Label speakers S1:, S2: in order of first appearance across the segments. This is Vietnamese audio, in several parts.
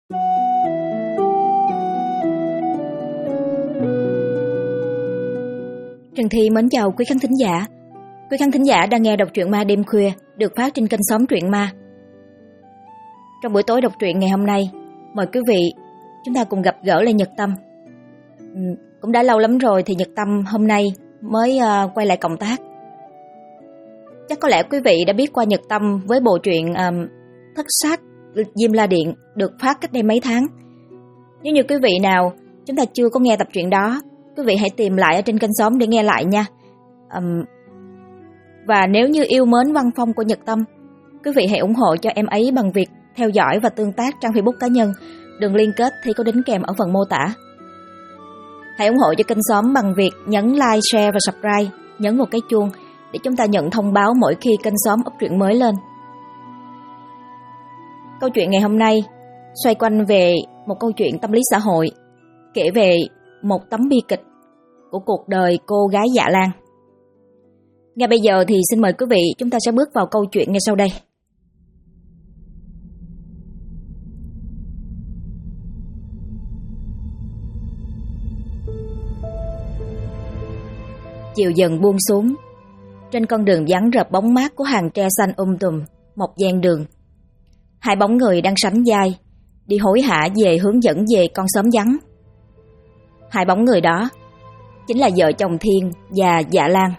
S1: Trần Thi mến chào quý khán thính giả. Quý khán thính giả đang nghe đọc truyện ma đêm khuya được phát trên kênh Xóm Truyện Ma. Trong buổi tối đọc truyện ngày hôm nay, mời quý vị chúng ta cùng gặp gỡ lại Nhật Tâm. Cũng đã lâu lắm rồi thì Nhật Tâm hôm nay mới quay lại cộng tác. Chắc có lẽ quý vị đã biết qua Nhật Tâm với bộ truyện Thất Sát Diêm La Điện được phát cách đây mấy tháng. Nếu như quý vị nào chúng ta chưa có nghe tập truyện đó, quý vị hãy tìm lại ở trên kênh Xóm để nghe lại nha. Và nếu như yêu mến văn phong của Nhật Tâm, quý vị hãy ủng hộ cho em ấy bằng việc theo dõi và tương tác trang Facebook cá nhân. Đường liên kết thì có đính kèm ở phần mô tả. Hãy ủng hộ cho kênh Xóm bằng việc nhấn like, share và subscribe, nhấn vào cái chuông để chúng ta nhận thông báo mỗi khi kênh Xóm up truyện mới lên. Câu chuyện ngày hôm nay xoay quanh về một câu chuyện tâm lý xã hội, kể về một tấm bi kịch của cuộc đời cô gái Dạ Lan. Ngay bây giờ thì xin mời quý vị chúng ta sẽ bước vào câu chuyện ngay sau đây. Chiều dần buông xuống, trên con đường vắng rợp bóng mát của hàng tre xanh tùm một ven đường. Hai bóng người đang sánh vai, đi hối hả về hướng dẫn về con xóm vắng. Hai bóng người đó chính là vợ chồng Thiên và Dạ Lan.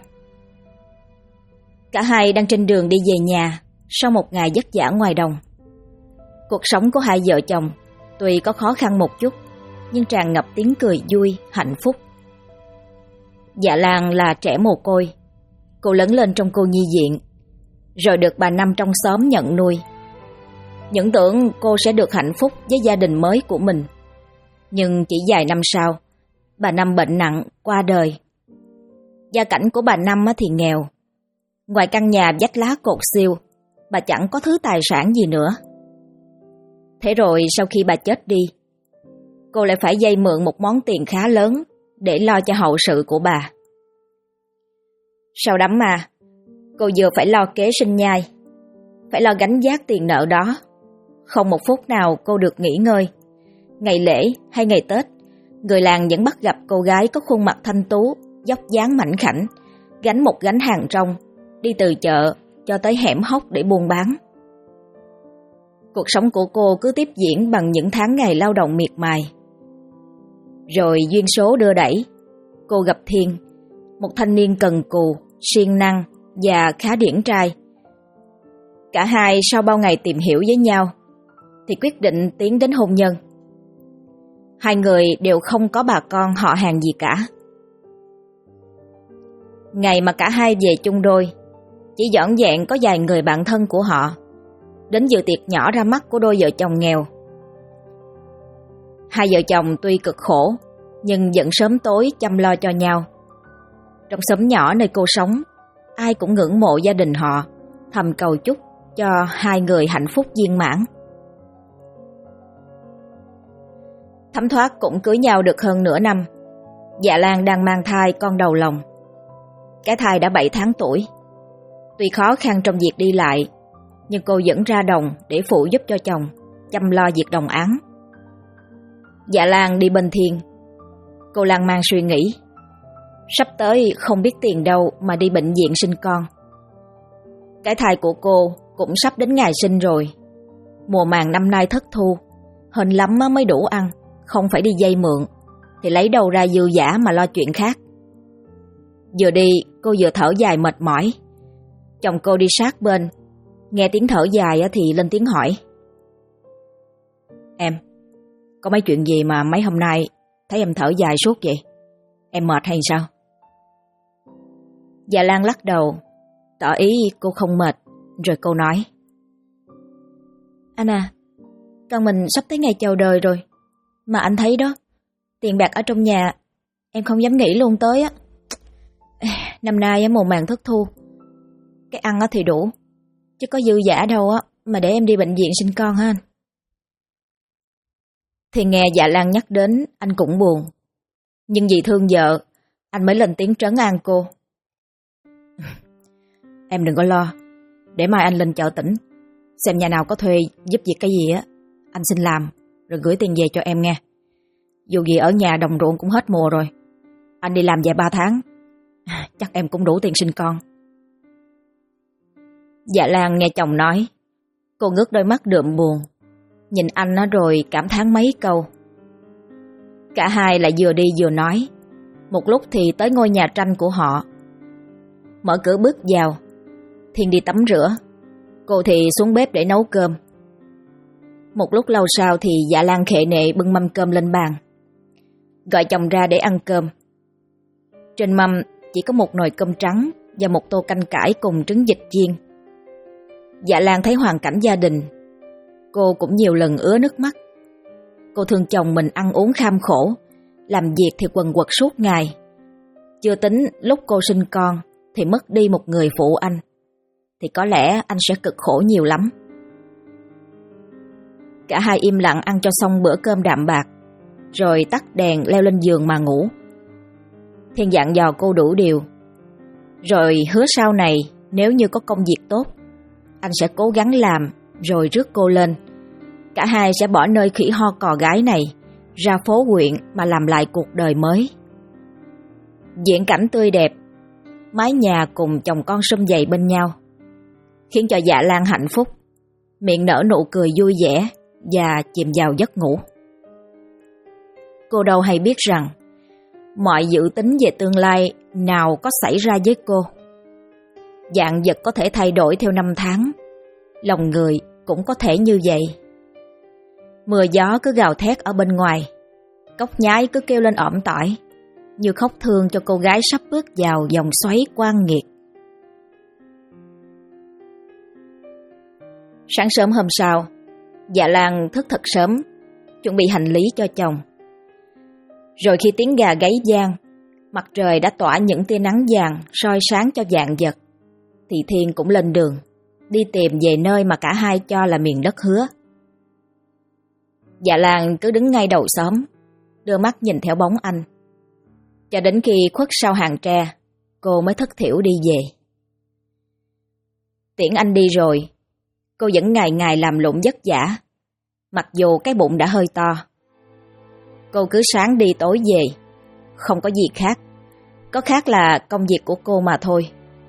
S1: Cả hai đang trên đường đi về nhà sau một ngày vất vả ngoài đồng. Cuộc sống của hai vợ chồng tuy có khó khăn một chút, nhưng tràn ngập tiếng cười vui, hạnh phúc. Dạ Lan là trẻ mồ côi. Cô lớn lên trong cô nhi viện, rồi được bà Năm trong xóm nhận nuôi. Những tưởng cô sẽ được hạnh phúc với gia đình mới của mình. Nhưng chỉ vài năm sau, bà Năm bệnh nặng, qua đời. Gia cảnh của bà Năm thì nghèo. Ngoài căn nhà vách lá cột siêu, bà chẳng có thứ tài sản gì nữa. Thế rồi sau khi bà chết đi, cô lại phải vay mượn một món tiền khá lớn để lo cho hậu sự của bà. Sau đám ma, cô vừa phải lo kế sinh nhai, phải lo gánh vác tiền nợ đó. Không một phút nào cô được nghỉ ngơi. Ngày lễ hay ngày Tết, người làng vẫn bắt gặp cô gái có khuôn mặt thanh tú, vóc dáng mảnh khảnh, gánh một gánh hàng rong, đi từ chợ cho tới hẻm hốc để buôn bán. Cuộc sống của cô cứ tiếp diễn bằng những tháng ngày lao động miệt mài. Rồi duyên số đưa đẩy, cô gặp Thiên, một thanh niên cần cù, siêng năng và khá điển trai. Cả hai sau bao ngày tìm hiểu với nhau thì quyết định tiến đến hôn nhân. Hai người đều không có bà con họ hàng gì cả. Ngày mà cả hai về chung đôi, chỉ vỏn vẹn có vài người bạn thân của họ đến dự tiệc nhỏ ra mắt của đôi vợ chồng nghèo. Hai vợ chồng tuy cực khổ nhưng vẫn sớm tối chăm lo cho nhau. Trong xóm nhỏ nơi cô sống, ai cũng ngưỡng mộ gia đình họ, thầm cầu chúc cho hai người hạnh phúc viên mãn. Thấm thoát cũng cưới nhau được hơn nửa năm. Dạ Lan đang mang thai con đầu lòng. Cái thai đã 7 tháng tuổi. Tuy khó khăn trong việc đi lại, nhưng cô vẫn ra đồng để phụ giúp cho chồng chăm lo việc đồng áng. Dạ Lan đi bên Thiên. Cô lan man suy nghĩ, sắp tới không biết tiền đâu mà đi bệnh viện sinh con. Cái thai của cô cũng sắp đến ngày sinh rồi. Mùa màng năm nay thất thu, hên lắm mới đủ ăn, không phải đi vay mượn, thì lấy đâu ra dư dả mà lo chuyện khác. Vừa đi cô vừa thở dài mệt mỏi. Chồng cô đi sát bên, nghe tiếng thở dài thì lên tiếng hỏi: "Em, có mấy chuyện gì mà mấy hôm nay thấy em thở dài suốt vậy? Em mệt hay sao?" Dạ Lan lắc đầu, tỏ ý cô không mệt, rồi cô nói: "Anh à, con mình sắp tới ngày chào đời rồi. Mà anh thấy đó, tiền bạc ở trong nhà em không dám nghĩ luôn tới á. Năm nay mùa màng thất thu, cái ăn thì đủ, chứ có dư dả đâu mà để em đi bệnh viện sinh con ha anh." Thì nghe Dạ Lan nhắc đến, anh cũng buồn. Nhưng vì thương vợ, anh mới lên tiếng trấn an cô: "Em đừng có lo, để mai anh lên chợ tỉnh, xem nhà nào có thuê giúp việc cái gì anh xin làm, rồi gửi tiền về cho em nghe. Dù gì ở nhà đồng ruộng cũng hết mùa rồi. Anh đi làm vài 3 tháng, chắc em cũng đủ tiền sinh con. Dạ Lan nghe chồng nói, cô ngước đôi mắt đượm buồn, nhìn anh nó rồi cảm thán mấy câu. Cả hai lại vừa đi vừa nói. Một lúc thì tới ngôi nhà tranh của họ. Mở cửa bước vào, Thiên đi tắm rửa, cô thì xuống bếp để nấu cơm. Một lúc lâu sau thì Dạ Lan khệ nệ bưng mâm cơm lên bàn, gọi chồng ra để ăn cơm. Trên mâm chỉ có một nồi cơm trắng và một tô canh cải cùng trứng vịt chiên. Dạ Lan thấy hoàn cảnh gia đình, cô cũng nhiều lần ứa nước mắt. Cô thương chồng mình ăn uống kham khổ, làm việc thì quần quật suốt ngày. Chưa tính lúc cô sinh con thì mất đi một người phụ anh, thì có lẽ anh sẽ cực khổ nhiều lắm. Cả hai im lặng ăn cho xong bữa cơm đạm bạc, rồi tắt đèn leo lên giường mà ngủ. Thiên dặn dò cô đủ điều, rồi hứa sau này nếu như có công việc tốt, anh sẽ cố gắng làm rồi rước cô lên. Cả hai sẽ bỏ nơi khỉ ho cò gái này, ra phố huyện mà làm lại cuộc đời mới. Viễn cảnh tươi đẹp, mái nhà cùng chồng con sum vầy bên nhau, khiến cho Dạ Lan hạnh phúc, miệng nở nụ cười vui vẻ và chìm vào giấc ngủ. Cô đâu hay biết rằng mọi dự tính về tương lai nào có xảy ra với cô. Vạn vật có thể thay đổi theo năm tháng, lòng người cũng có thể như vậy. Mưa gió cứ gào thét ở bên ngoài, cóc nhái cứ kêu lên ỏm tỏi, như khóc thương cho cô gái sắp bước vào vòng xoáy oan nghiệt. Sáng sớm hôm sau, Dạ Lan thức thật sớm, chuẩn bị hành lý cho chồng. Rồi khi tiếng gà gáy vang, mặt trời đã tỏa những tia nắng vàng soi sáng cho vạn vật, thì Thiên cũng lên đường, đi tìm về nơi mà cả hai cho là miền đất hứa. Dạ Lan cứ đứng ngay đầu xóm, đưa mắt nhìn theo bóng anh, cho đến khi khuất sau hàng tre, cô mới thất thểu đi về. Tiễn anh đi rồi, cô vẫn ngày ngày làm lụng vất vả, mặc dù cái bụng đã hơi to. Cô cứ sáng đi tối về, không có gì khác, có khác là công việc của cô mà thôi.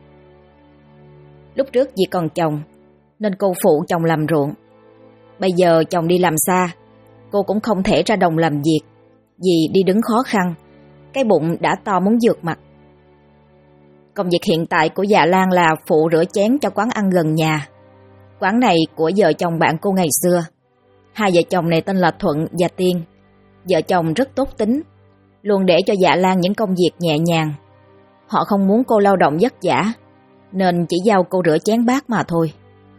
S1: Lúc trước vì còn chồng nên cô phụ chồng làm ruộng. Bây giờ chồng đi làm xa, cô cũng không thể ra đồng làm việc, vì đi đứng khó khăn, cái bụng đã to muốn vượt mặt. Công việc hiện tại của Dạ Lan là phụ rửa chén cho quán ăn gần nhà. Quán này của vợ chồng bạn cô ngày xưa. Hai vợ chồng này tên là Thuận và Tiên. Vợ chồng rất tốt tính, luôn để cho Dạ Lan những công việc nhẹ nhàng. Họ không muốn cô lao động vất vả, nên chỉ giao cô rửa chén bát mà thôi.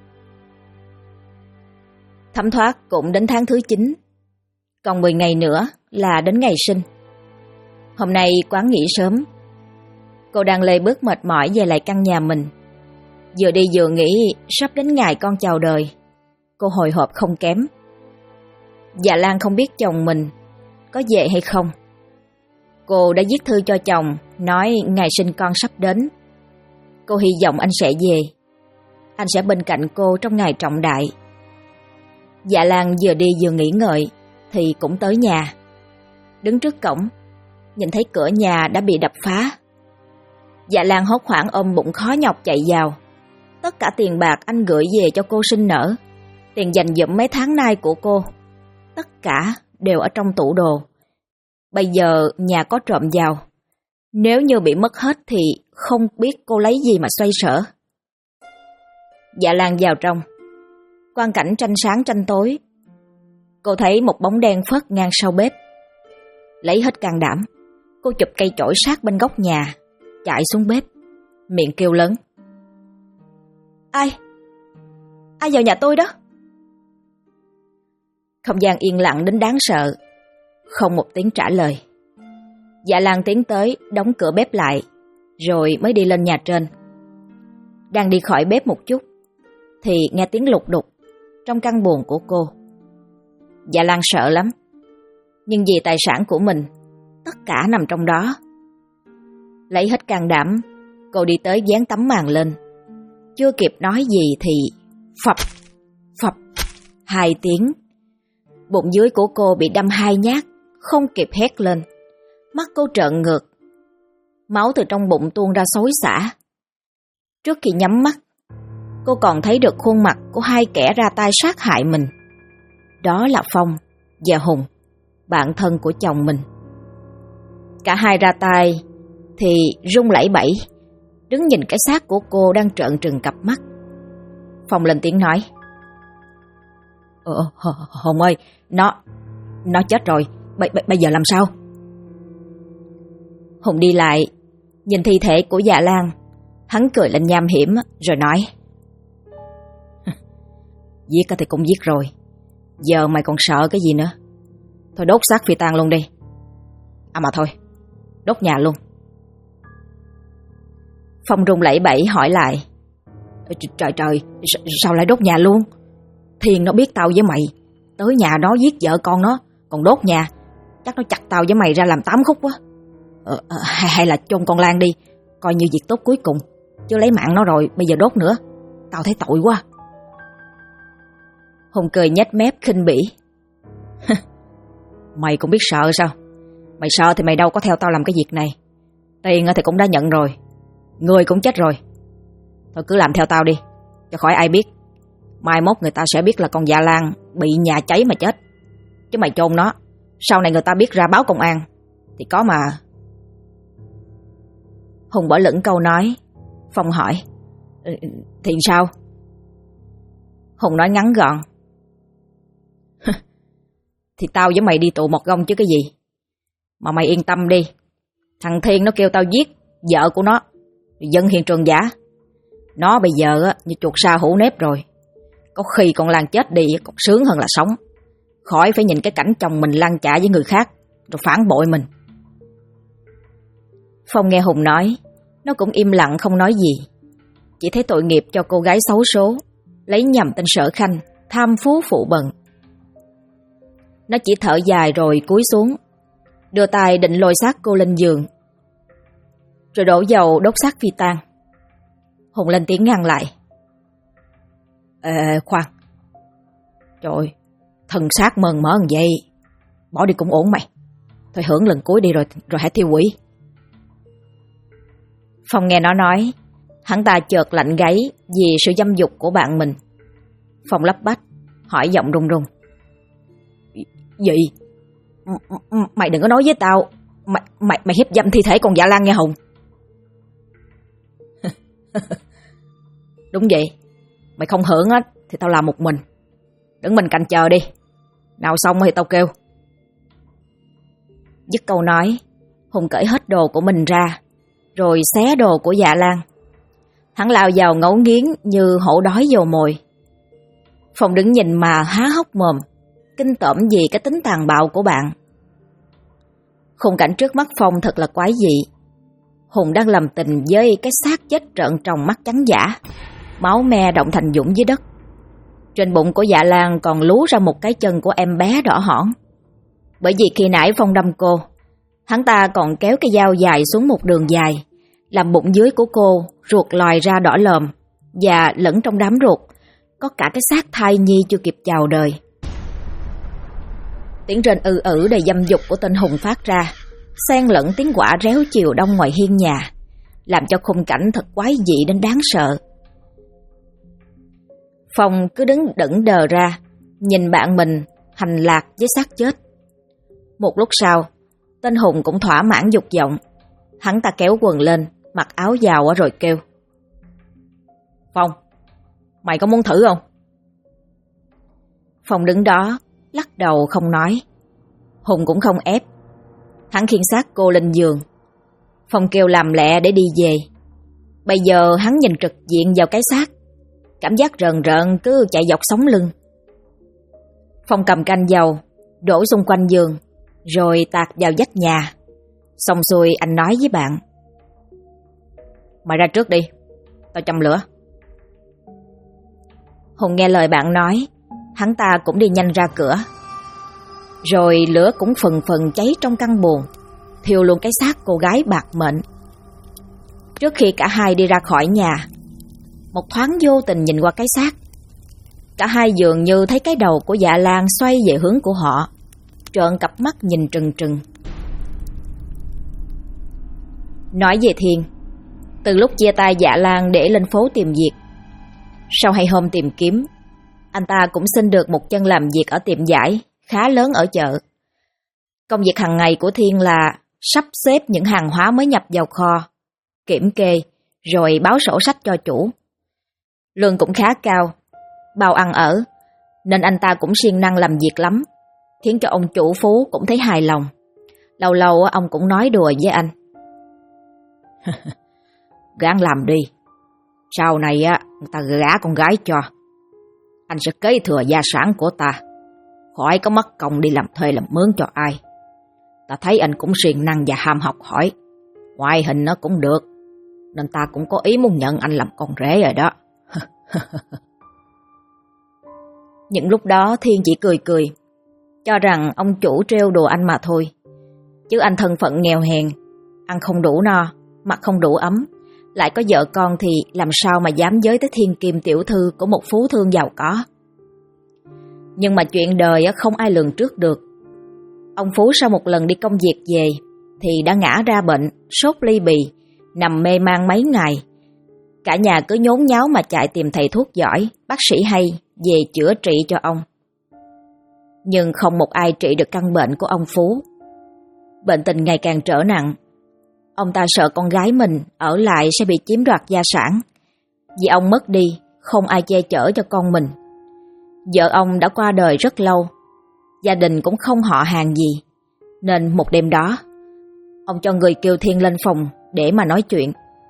S1: Thấm thoát cũng đến tháng thứ 9, còn 10 ngày nữa là đến ngày sinh. Hôm nay quán nghỉ sớm. Cô đang lê bước mệt mỏi về lại căn nhà mình. Vừa đi vừa nghĩ sắp đến ngày con chào đời, cô hồi hộp không kém. Dạ Lan không biết chồng mình có về hay không. Cô đã viết thư cho chồng nói ngày sinh con sắp đến. Cô hy vọng anh sẽ về, anh sẽ bên cạnh cô trong ngày trọng đại. Dạ Lan vừa đi vừa nghĩ ngợi thì cũng tới nhà. Đứng trước cổng, nhìn thấy cửa nhà đã bị đập phá. Dạ Lan hốt hoảng ôm bụng khó nhọc chạy vào. Tất cả tiền bạc anh gửi về cho cô sinh nở, tiền dành dụm mấy tháng nay của cô, tất cả đều ở trong tủ đồ. Bây giờ nhà có trộm vào, nếu như bị mất hết thì không biết cô lấy gì mà xoay sở. Dạ Lan vào trong, quang cảnh tranh sáng tranh tối. Cô thấy một bóng đen phớt ngang sau bếp. Lấy hết can đảm, cô chụp cây chổi sát bên góc nhà, chạy xuống bếp, miệng kêu lớn: Ai vào nhà tôi đó? Không gian yên lặng đến đáng sợ, không một tiếng trả lời. Dạ Lan tiến tới đóng cửa bếp lại, rồi mới đi lên nhà trên. Đang đi khỏi bếp một chút thì nghe tiếng lục đục trong căn buồng của cô. Dạ Lan sợ lắm, nhưng vì tài sản của mình, tất cả nằm trong đó. Lấy hết can đảm, cô đi tới dán tấm màn lên. Chưa kịp nói gì thì phập, phập, 2 tiếng. Bụng dưới của cô bị đâm 2 nhát, không kịp hét lên. Mắt cô trợn ngược. Máu từ trong bụng tuôn ra xối xả. Trước khi nhắm mắt, cô còn thấy được khuôn mặt của 2 kẻ ra tay sát hại mình. Đó là Phong và Hùng, bạn thân của chồng mình. Cả hai ra tay thì run lẩy bẩy, đứng nhìn cái xác của cô đang trợn trừng cặp mắt. Phong lên tiếng nói: Hùng ơi, nó chết rồi, bây giờ làm sao? Hùng đi lại, nhìn thi thể của Dạ Lan, hắn cười lên nham hiểm rồi nói: Giết thì cũng giết rồi, giờ mày còn sợ cái gì nữa? Thôi đốt xác phi tang luôn đi. À mà thôi, đốt nhà luôn. Phong run lẩy bẩy hỏi lại: Trời, sao lại đốt nhà luôn? Thiên nó biết tao với mày tới nhà nó giết vợ con nó, còn đốt nhà, chắc nó chặt tao với mày ra làm 8 khúc quá. Hay là chôn con Lan đi, coi như việc tốt cuối cùng, chứ lấy mạng nó rồi bây giờ đốt nữa, tao thấy tội quá. Hùng cười nhếch mép khinh bỉ: Mày cũng biết sợ sao? Mày sợ thì mày đâu có theo tao làm cái việc này. Tiền thì cũng đã nhận rồi, người cũng chết rồi. Thôi cứ làm theo tao đi, cho khỏi ai biết. Mai mốt người ta sẽ biết là con Dạ Lan bị nhà cháy mà chết. Chứ mày chôn nó, sau này người ta biết ra báo công an thì có mà. Hùng bỏ lửng câu nói. Phong hỏi: Thì sao? Hùng nói ngắn gọn: Thì tao với mày đi tù một gông chứ cái gì. Mà mày yên tâm đi, thằng Thiên nó kêu tao giết vợ của nó, dân hiện trường giả. Nó bây giờ như chuột sa hũ nếp rồi. Có khi con Lan chết đi còn sướng hơn là sống, khỏi phải nhìn cái cảnh chồng mình lăn chạ với người khác rồi phản bội mình. Phong nghe Hùng nói, nó cũng im lặng không nói gì. Chỉ thấy tội nghiệp cho cô gái xấu số, lấy nhầm tên Sở Khanh, tham phú phụ bần. Nó chỉ thở dài rồi cúi xuống, đưa tay định lôi xác cô lên giường, rồi đổ dầu đốt xác phi tang. Hùng lên tiếng ngăn lại: Khoan, trời, thân xác mờn mỡ như vậy, bỏ đi cũng ổn mày. Thôi hưởng lần cuối đi rồi hãy thiêu hủy. Phong nghe nó nói, hắn ta chợt lạnh gáy vì sự dâm dục của bạn mình. Phong lắp bắp hỏi giọng run run: Gì? Mày đừng có nói với tao Mày hiếp dâm thi thể con Dạ Lan nha Hùng. Đúng vậy, mày không hưởng á thì tao làm một mình. Đừng mình canh chờ đi, nào xong thì tao kêu. Dứt câu nói, Hùng cởi hết đồ của mình ra, rồi xé đồ của Dạ Lan. Hắn lao vào ngấu nghiến như hổ đói vào mồi. Phong đứng nhìn mà há hốc mồm, kinh tởm vì cái tính tàn bạo của bạn. Khung cảnh trước mắt Phong thật là quái dị. Hùng đang làm tình với cái xác chết trợn tròng mắt trắng dã, máu me động thành dũng dưới đất. Trên bụng của Dạ Lan còn lú ra một cái chân của em bé đỏ hỏn. Bởi vì khi nãy Phong đâm cô, hắn ta còn kéo cái dao dài xuống một đường dài, làm bụng dưới của cô ruột lòi ra đỏ lòm, và lẫn trong đám ruột có cả cái xác thai nhi chưa kịp chào đời. Tiếng rên ư đầy dâm dục của tên Hùng phát ra, xen lẫn tiếng quạ réo chiều đông ngoài hiên nhà, làm cho khung cảnh thật quái dị đến đáng sợ. Phong cứ đứng đững đờ ra, nhìn bạn mình hành lạc với xác chết. Một lúc sau, tên Hùng cũng thỏa mãn dục vọng. Hắn ta kéo quần lên, mặc áo vào rồi kêu: Phong, mày có muốn thử không? Phong đứng đó, lắc đầu không nói. Hùng cũng không ép. Hắn khiêng xác cô lên giường. Phong kêu làm lẹ để đi về. Bây giờ hắn nhìn trực diện vào cái xác, cảm giác rờn rợn cứ chạy dọc sống lưng. Phong cầm canh dầu đổ xung quanh giường, rồi tạt vào vách nhà. Xong xuôi anh nói với bạn: Mày ra trước đi, tao châm lửa. Hùng nghe lời bạn nói, hắn ta cũng đi nhanh ra cửa. Rồi lửa cũng phần phần cháy trong căn buồng, thiêu luôn cái xác cô gái bạc mệnh. Trước khi cả hai đi ra khỏi nhà, một thoáng vô tình nhìn qua cái xác, Cả hai dường như thấy cái đầu của Dạ Lan xoay về hướng của họ, trợn cặp mắt nhìn trừng trừng. Nói về Thiên, từ lúc chia tay Dạ Lan để lên phố tìm việc, sau 2 hôm tìm kiếm, anh ta cũng xin được một chân làm việc ở tiệm vải khá lớn ở chợ. Công việc hàng ngày của Thiên là sắp xếp những hàng hóa mới nhập vào kho, kiểm kê, rồi báo sổ sách cho chủ. Lương cũng khá cao, bao ăn ở, nên anh ta cũng siêng năng làm việc lắm, khiến cho ông chủ Phú cũng thấy hài lòng. Lâu lâu ông cũng nói đùa với anh. Gắng làm đi, sau này người ta gả con gái cho, anh sẽ kế thừa gia sản của ta, khỏi có mất công đi làm thuê làm mướn cho ai. Ta thấy anh cũng siêng năng và ham học hỏi, ngoại hình nó cũng được, nên ta cũng có ý muốn nhận anh làm con rể rồi đó. Những lúc đó Thiên chỉ cười cười, cho rằng ông chủ trêu đùa anh mà thôi. Chứ anh thân phận nghèo hèn, ăn không đủ no, mặc không đủ ấm, lại có vợ con thì làm sao mà dám giới tới thiên kim tiểu thư của một phú thương giàu có. Nhưng mà chuyện đời không ai lường trước được. Ông Phú sau một lần đi công việc về thì đã ngã ra bệnh, sốt ly bì, nằm mê man mấy ngày. Cả nhà cứ nhốn nháo mà chạy tìm thầy thuốc giỏi, bác sĩ hay về chữa trị cho ông. Nhưng không một ai trị được căn bệnh của ông Phú. Bệnh tình ngày càng trở nặng. Ông ta sợ con gái mình ở lại sẽ bị chiếm đoạt gia sản. Vì ông mất đi, không ai che chở cho con mình. Vợ ông đã qua đời rất lâu, gia đình cũng không họ hàng gì. Nên một đêm đó, ông cho người kêu Thiên lên phòng để mà nói chuyện.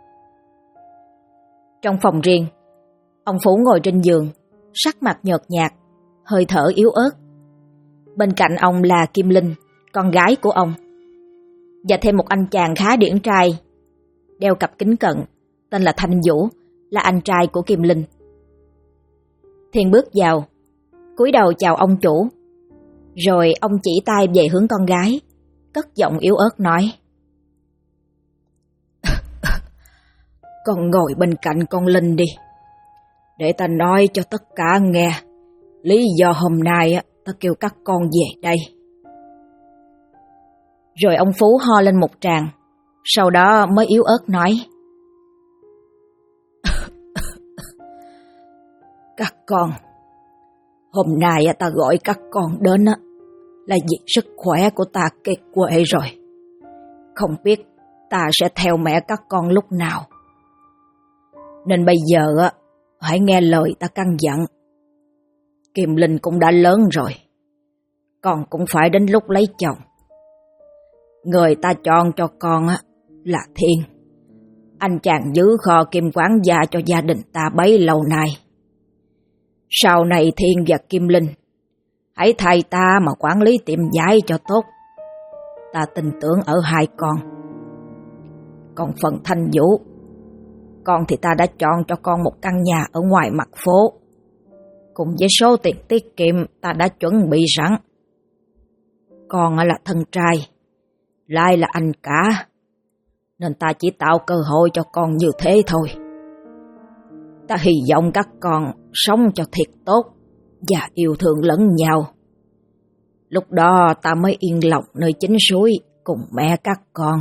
S1: Trong phòng riêng, ông Phú ngồi trên giường, sắc mặt nhợt nhạt, hơi thở yếu ớt. Bên cạnh ông là Kim Linh, con gái của ông, và thêm một anh chàng khá điển trai, đeo cặp kính cận, tên là Thanh Vũ, là anh trai của Kim Linh. Thiên bước vào, cúi đầu chào ông chủ, rồi ông chỉ tay về hướng con gái, cất giọng yếu ớt nói: Con ngồi bên cạnh con Linh đi, để ta nói cho tất cả nghe lý do hôm nay ta kêu các con về đây. Rồi ông Phú ho lên một tràng, sau đó mới yếu ớt nói: Các con, hôm nay ta gọi các con đến là vì sức khỏe của ta kiệt quệ rồi. Không biết ta sẽ theo mẹ các con lúc nào. Nên bây giờ hãy nghe lời ta căn dặn. Kim Linh cũng đã lớn rồi, con cũng phải đến lúc lấy chồng. Người ta chọn cho con là Thiên, anh chàng giữ kho kim quản gia cho gia đình ta bấy lâu nay. Sau này Thiên và Kim Linh hãy thay ta mà quản lý tiệm vải cho tốt. Ta tin tưởng ở hai con. Còn phần Thanh Vũ, con thì ta đã chọn cho con một căn nhà ở ngoài mặt phố, cùng với số tiền tiết kiệm ta đã chuẩn bị sẵn. Con là thân trai, lại là anh cả, nên ta chỉ tạo cơ hội cho con như thế thôi. Ta hy vọng các con sống cho thiệt tốt và yêu thương lẫn nhau. Lúc đó ta mới yên lòng nơi chính suối cùng mẹ các con.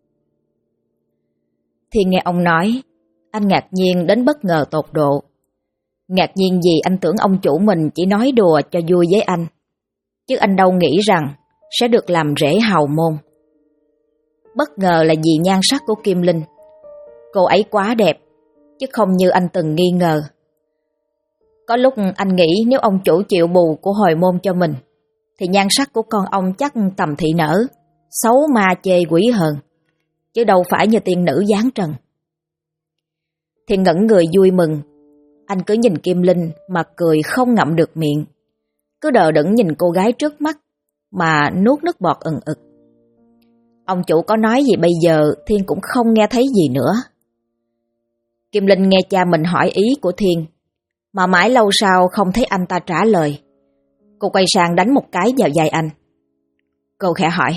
S1: Thì nghe ông nói, anh ngạc nhiên đến bất ngờ tột độ. Ngạc nhiên vì anh tưởng ông chủ mình chỉ nói đùa cho vui với anh, chứ anh đâu nghĩ rằng sẽ được làm rể hào môn. Bất ngờ là vì nhan sắc của Kim Linh. Cô ấy quá đẹp, chứ không như anh từng nghi ngờ. Có lúc anh nghĩ nếu ông chủ chịu bù của hồi môn cho mình, thì nhan sắc của con ông chắc tầm thị nở, xấu ma chê quỷ hơn, chứ đâu phải như tiên nữ dáng trần. Thì ngẩn người vui mừng, anh cứ nhìn Kim Linh mà cười không ngậm được miệng, cứ đờ đẫn nhìn cô gái trước mắt mà nuốt nước bọt ừng ực. Ông chủ có nói gì bây giờ Thiên cũng không nghe thấy gì nữa. Kim Linh nghe cha mình hỏi ý của Thiên, mà mãi lâu sau không thấy anh ta trả lời. Cô quay sang đánh một cái vào vai anh. Cô khẽ hỏi: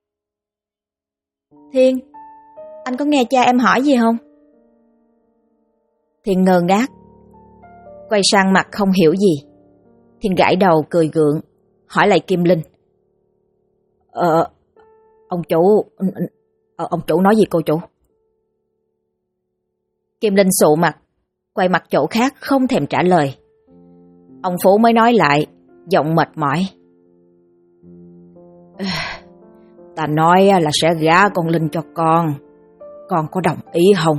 S1: Thiên, anh có nghe cha em hỏi gì không? Thiên ngơ ngác, quay sang mặt không hiểu gì. Thiên gãi đầu cười gượng, hỏi lại Kim Linh. Ông chủ nói gì cô chủ? Kim Linh sụ mặt, quay mặt chỗ khác không thèm trả lời. Ông Phú mới nói lại, giọng mệt mỏi. Ta nói là sẽ gả con Linh cho con có đồng ý không?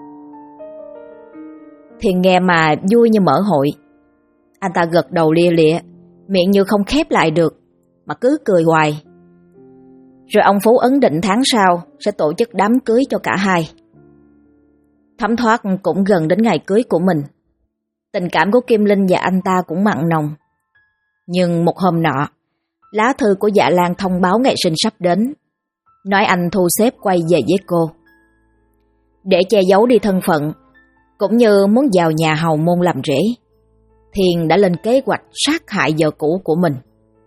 S1: Thiên nghe mà vui như mở hội. Anh ta gật đầu lia lịa, miệng như không khép lại được, mà cứ cười hoài. Rồi ông Phú ấn định tháng sau sẽ tổ chức đám cưới cho cả hai. Thấm thoát cũng gần đến ngày cưới của mình. Tình cảm của Kim Linh và anh ta cũng mặn nồng. Nhưng một hôm nọ, lá thư của Dạ Lan thông báo ngày sinh sắp đến, nói anh thu xếp quay về với cô. Để che giấu đi thân phận, cũng như muốn vào nhà hầu môn làm rể, Thiên đã lên kế hoạch sát hại vợ cũ của mình.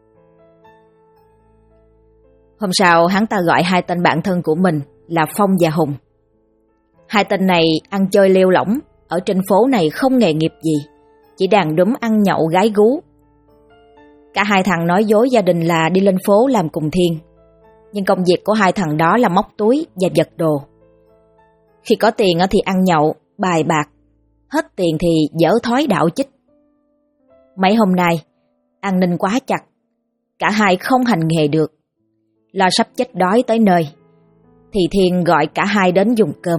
S1: Hôm sau, hắn ta gọi hai tên bạn thân của mình là Phong và Hùng. Hai tên này ăn chơi lêu lỏng, ở trên phố này không nghề nghiệp gì, chỉ đàn đúm ăn nhậu gái gú. Cả hai thằng nói dối gia đình là đi lên phố làm cùng Thiên, nhưng công việc của hai thằng đó là móc túi và giật đồ. Khi có tiền thì ăn nhậu, bài bạc, hết tiền thì dở thói đạo chích. Mấy hôm nay, an ninh quá chặt, cả hai không hành nghề được. Lo sắp chết đói tới nơi, thì Thiên gọi cả hai đến dùng cơm.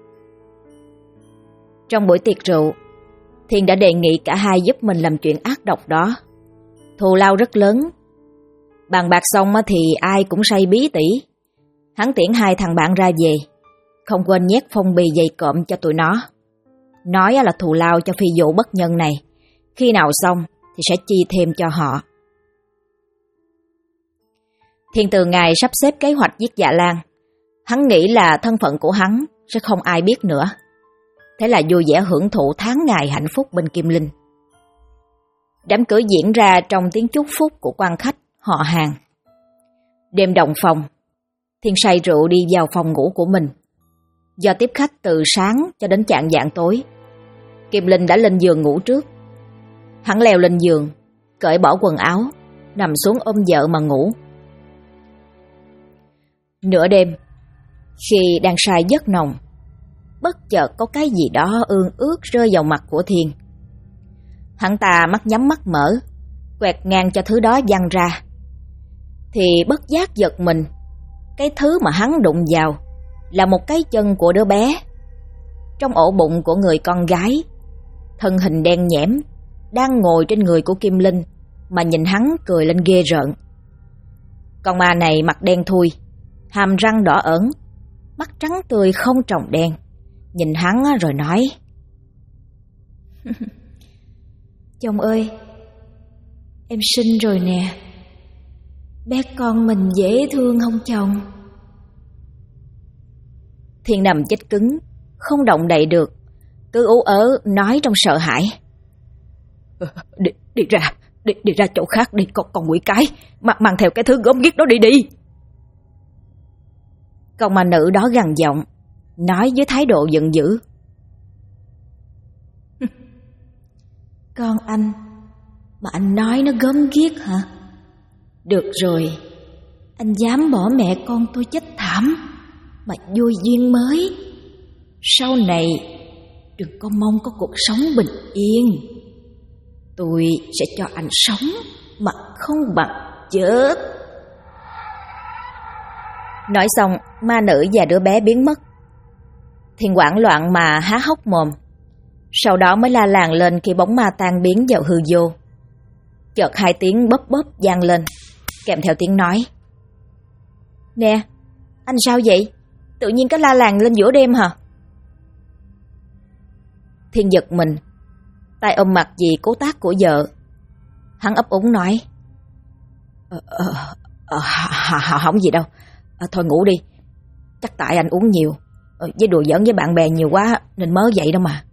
S1: Trong buổi tiệc rượu, Thiên đã đề nghị cả hai giúp mình làm chuyện ác độc đó. Thù lao rất lớn. Bàn bạc xong thì ai cũng say bí tỉ. Hắn tiễn hai thằng bạn ra về, không quên nhét phong bì dày cộm cho tụi nó. Nói là thù lao cho phi vụ bất nhân này, khi nào xong thì sẽ chi thêm cho họ. Thiên từ ngày sắp xếp kế hoạch giết Dạ Lan, hắn nghĩ là thân phận của hắn sẽ không ai biết nữa. Thế là vui vẻ hưởng thụ tháng ngày hạnh phúc bên Kim Linh. Đám cưới diễn ra trong tiếng chúc phúc của quan khách, họ hàng. Đêm động phòng, Thiên say rượu đi vào phòng ngủ của mình. Do tiếp khách từ sáng cho đến chạng vạng tối, Kim Linh đã lên giường ngủ trước. Hắn leo lên giường, cởi bỏ quần áo, nằm xuống ôm vợ mà ngủ. Nửa đêm, khi đang say giấc nồng, bất chợt có cái gì đó ương ướt rơi vào mặt của Thiên. Hắn ta mắt nhắm mắt mở, quẹt ngang cho thứ đó văng ra. Thì bất giác giật mình, cái thứ mà hắn đụng vào là một cái chân của đứa bé. Trong ổ bụng của người con gái, thân hình đen nhẽm, đang ngồi trên người của Kim Linh mà nhìn hắn cười lên ghê rợn. Con ma này mặt đen thui, hàm răng đỏ ẩn, mắt trắng tươi không tròng đen, nhìn hắn rồi nói: Chồng ơi, em sinh rồi nè. Bé con mình dễ thương không chồng? Thiên nằm chết cứng, không động đậy được, cứ ú ớ nói trong sợ hãi: Đi ra chỗ khác đi con quỷ cái, mang theo cái thứ gớm ghiếc đó đi. Con ma nữ đó gằn giọng, nói với thái độ giận dữ: Con anh mà anh nói nó gớm ghiếc hả? Được rồi, anh dám bỏ mẹ con tôi chết thảm mà vui duyên mới. Sau này đừng có mong có cuộc sống bình yên. Tôi sẽ cho anh sống mà không bằng chết. Nói xong, ma nữ và đứa bé biến mất. Thiên hoảng loạn mà há hốc mồm, sau đó mới la làng lên khi bóng ma tan biến vào hư vô. Chợt hai tiếng bóp bóp vang lên, kèm theo tiếng nói: Nè, anh sao vậy? Tự nhiên cái la làng lên giữa đêm hả? Thiên giật mình, tay ôm mặt vì cố tác của vợ. Hắn ấp úng nói: Không gì đâu, thôi ngủ đi. Chắc tại anh uống nhiều, với đùa giỡn với bạn bè nhiều quá nên mớ vậy đâu mà.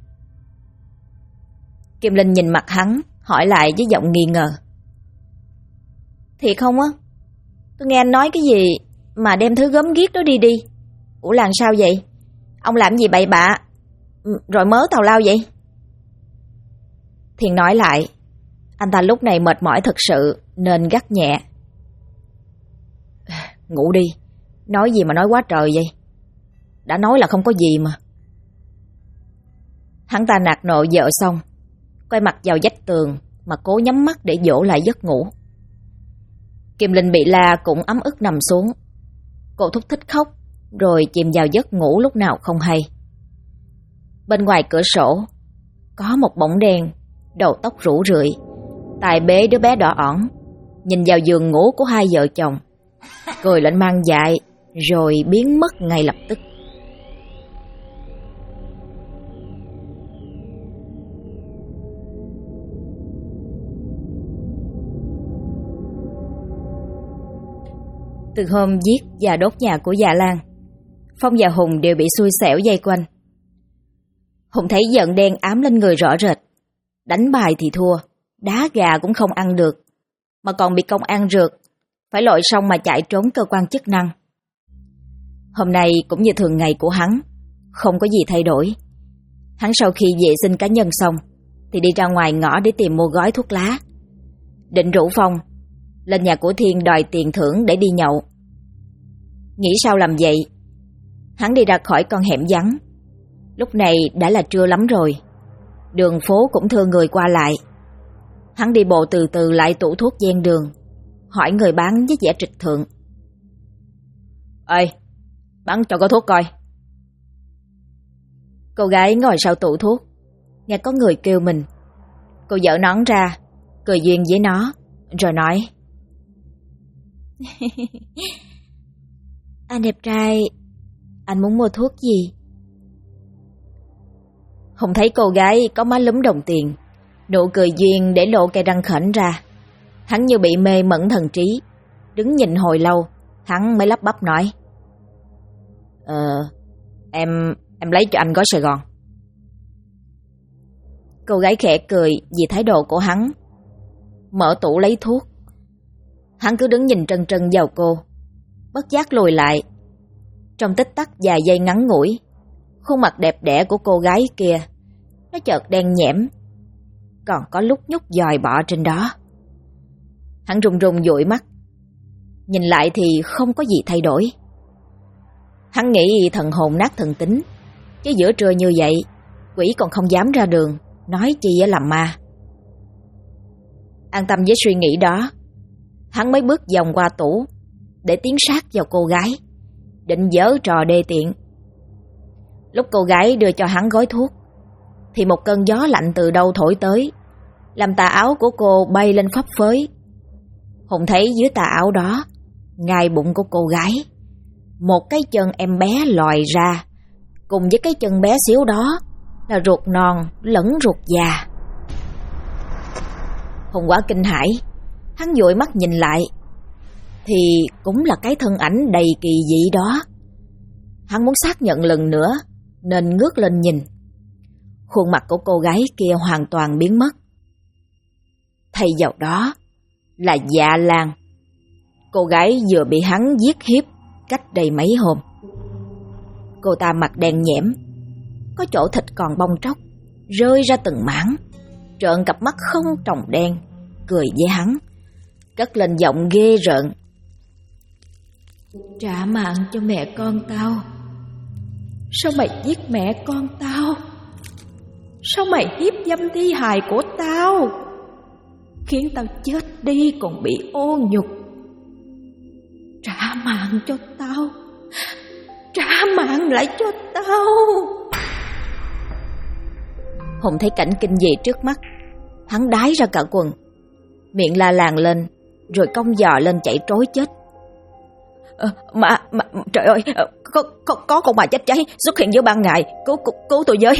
S1: Kim Linh nhìn mặt hắn, hỏi lại với giọng nghi ngờ: Thiệt không á? Tôi nghe anh nói cái gì mà đem thứ gớm ghiếc đó đi. Ủa làm sao vậy? Ông làm gì bậy bạ rồi mớ tào lao vậy? Thiên nói lại: Anh ta lúc này mệt mỏi thật sự nên gắt nhẹ. Ngủ đi, nói gì mà nói quá trời vậy? Đã nói là không có gì mà. Hắn ta nạt nộ vợ xong, quay mặt vào vách tường mà cố nhắm mắt để dỗ lại giấc ngủ. Kim Linh bị la cũng ấm ức nằm xuống. Cô thúc thích khóc rồi chìm vào giấc ngủ lúc nào không hay. Bên ngoài cửa sổ có một bóng đen, đầu tóc rủ rượi, tài bế đứa bé đỏ ỏn, nhìn vào giường ngủ của hai vợ chồng, cười lên mang dại rồi biến mất ngay lập tức. Từ hôm giết và đốt nhà của Dạ Lan, Phong và Hùng đều bị xui xẻo dây quanh. Hùng thấy giận đen ám lên người rõ rệt. Đánh bài thì thua, đá gà cũng không ăn được, mà còn bị công an rượt, phải lội sông mà chạy trốn cơ quan chức năng. Hôm nay cũng như thường ngày của hắn, không có gì thay đổi. Hắn sau khi vệ sinh cá nhân xong thì đi ra ngoài ngõ để tìm mua gói thuốc lá. Định rủ Phong lên nhà của Thiên đòi tiền thưởng để đi nhậu. Nghĩ sao làm vậy, hắn đi ra khỏi con hẻm vắng. Lúc này đã là trưa lắm rồi, đường phố cũng thưa người qua lại. Hắn đi bộ từ từ lại tủ thuốc ven đường, hỏi người bán với vẻ trịch thượng. Ê, bán cho có thuốc coi. Cô gái ngồi sau tủ thuốc, nghe có người kêu mình. Cô vợ nón ra, cười duyên với nó, rồi nói. Anh đẹp trai, anh muốn mua thuốc gì? Hùng thấy cô gái có má lúm đồng tiền, nụ cười duyên để lộ cây răng khểnh ra. Hắn như bị mê mẩn thần trí, đứng nhìn hồi lâu, hắn mới lắp bắp nói. Em lấy cho anh gói Sài Gòn. Cô gái khẽ cười vì thái độ của hắn, mở tủ lấy thuốc. Hắn cứ đứng nhìn trân trân vào cô, bất giác lùi lại. Trong tích tắc vài giây ngắn ngủi, khuôn mặt đẹp đẽ của cô gái kia nó chợt đen nhẽm, còn có lúc nhúc dòi bọ trên đó. Hắn run run dụi mắt, nhìn lại thì không có gì thay đổi. Hắn nghĩ thần hồn nát thần tính, chứ giữa trưa như vậy quỷ còn không dám ra đường, nói chi làm ma. An tâm với suy nghĩ đó, hắn mới bước vòng qua tủ để tiến sát vào cô gái, định giở trò đê tiện. Lúc cô gái đưa cho hắn gói thuốc thì một cơn gió lạnh từ đâu thổi tới, làm tà áo của cô bay lên phấp phới. Hùng thấy dưới tà áo đó, ngay bụng của cô gái, một cái chân em bé lòi ra, cùng với cái chân bé xíu đó là ruột non lẫn ruột già. Hùng quá kinh hãi, hắn vội mắt nhìn lại thì cũng là cái thân ảnh đầy kỳ dị đó. Hắn muốn xác nhận lần nữa nên ngước lên nhìn. Khuôn mặt của cô gái kia hoàn toàn biến mất. Thay vào đó là Dạ Lan, cô gái vừa bị hắn giết hiếp cách đây mấy hôm. Cô ta mặt đen nhẽm, có chỗ thịt còn bong tróc, rơi ra từng mảng, trợn cặp mắt không tròng đen, cười với hắn, cất lên giọng ghê rợn. Trả mạng cho mẹ con tao. Sao mày giết mẹ con tao? Sao mày hiếp dâm thi hài của tao, khiến tao chết đi còn bị ô nhục? Trả mạng cho tao, trả mạng lại cho tao. Hùng thấy cảnh kinh dị trước mắt, hắn đái ra cả quần, miệng la làng lên, rồi cong giò lên chạy trối chết. Trời ơi, có con bà chết cháy xuất hiện giữa ban ngày, cứu tôi với.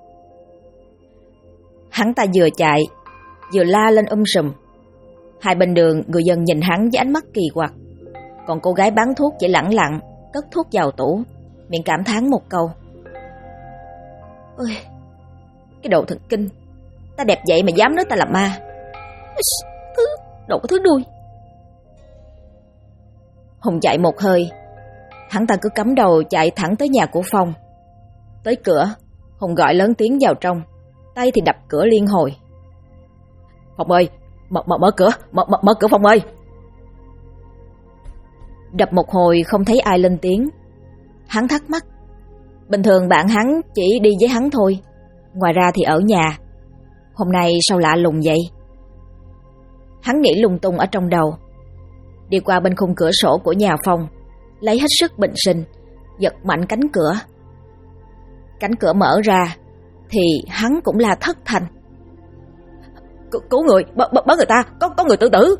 S1: Hắn ta vừa chạy vừa la lên sùm. Hai bên đường người dân nhìn hắn với ánh mắt kỳ quặc, còn cô gái bán thuốc chỉ lẳng lặng cất thuốc vào tủ, miệng cảm thán một câu. Ôi, cái đồ thần kinh, ta đẹp vậy mà dám nói ta là ma. Đồ có thứ đuôi. Hùng chạy một hơi, hắn ta cứ cắm đầu chạy thẳng tới nhà của Phong. Tới cửa, Hùng gọi lớn tiếng vào trong, tay thì đập cửa liên hồi. Phong ơi,
S2: Mở cửa, mở cửa Phong ơi.
S1: Đập một hồi không thấy ai lên tiếng. Hắn thắc mắc. Bình thường bạn hắn chỉ đi với hắn thôi, ngoài ra thì ở nhà. Hôm nay sao lạ lùng vậy? Hắn nghĩ lung tung ở trong đầu. Đi qua bên khung cửa sổ của nhà Phong, lấy hết sức bình sinh, giật mạnh cánh cửa. Cánh cửa mở ra thì hắn cũng là thất thanh.
S2: Cứu người, bớ người ta, có người tự tử.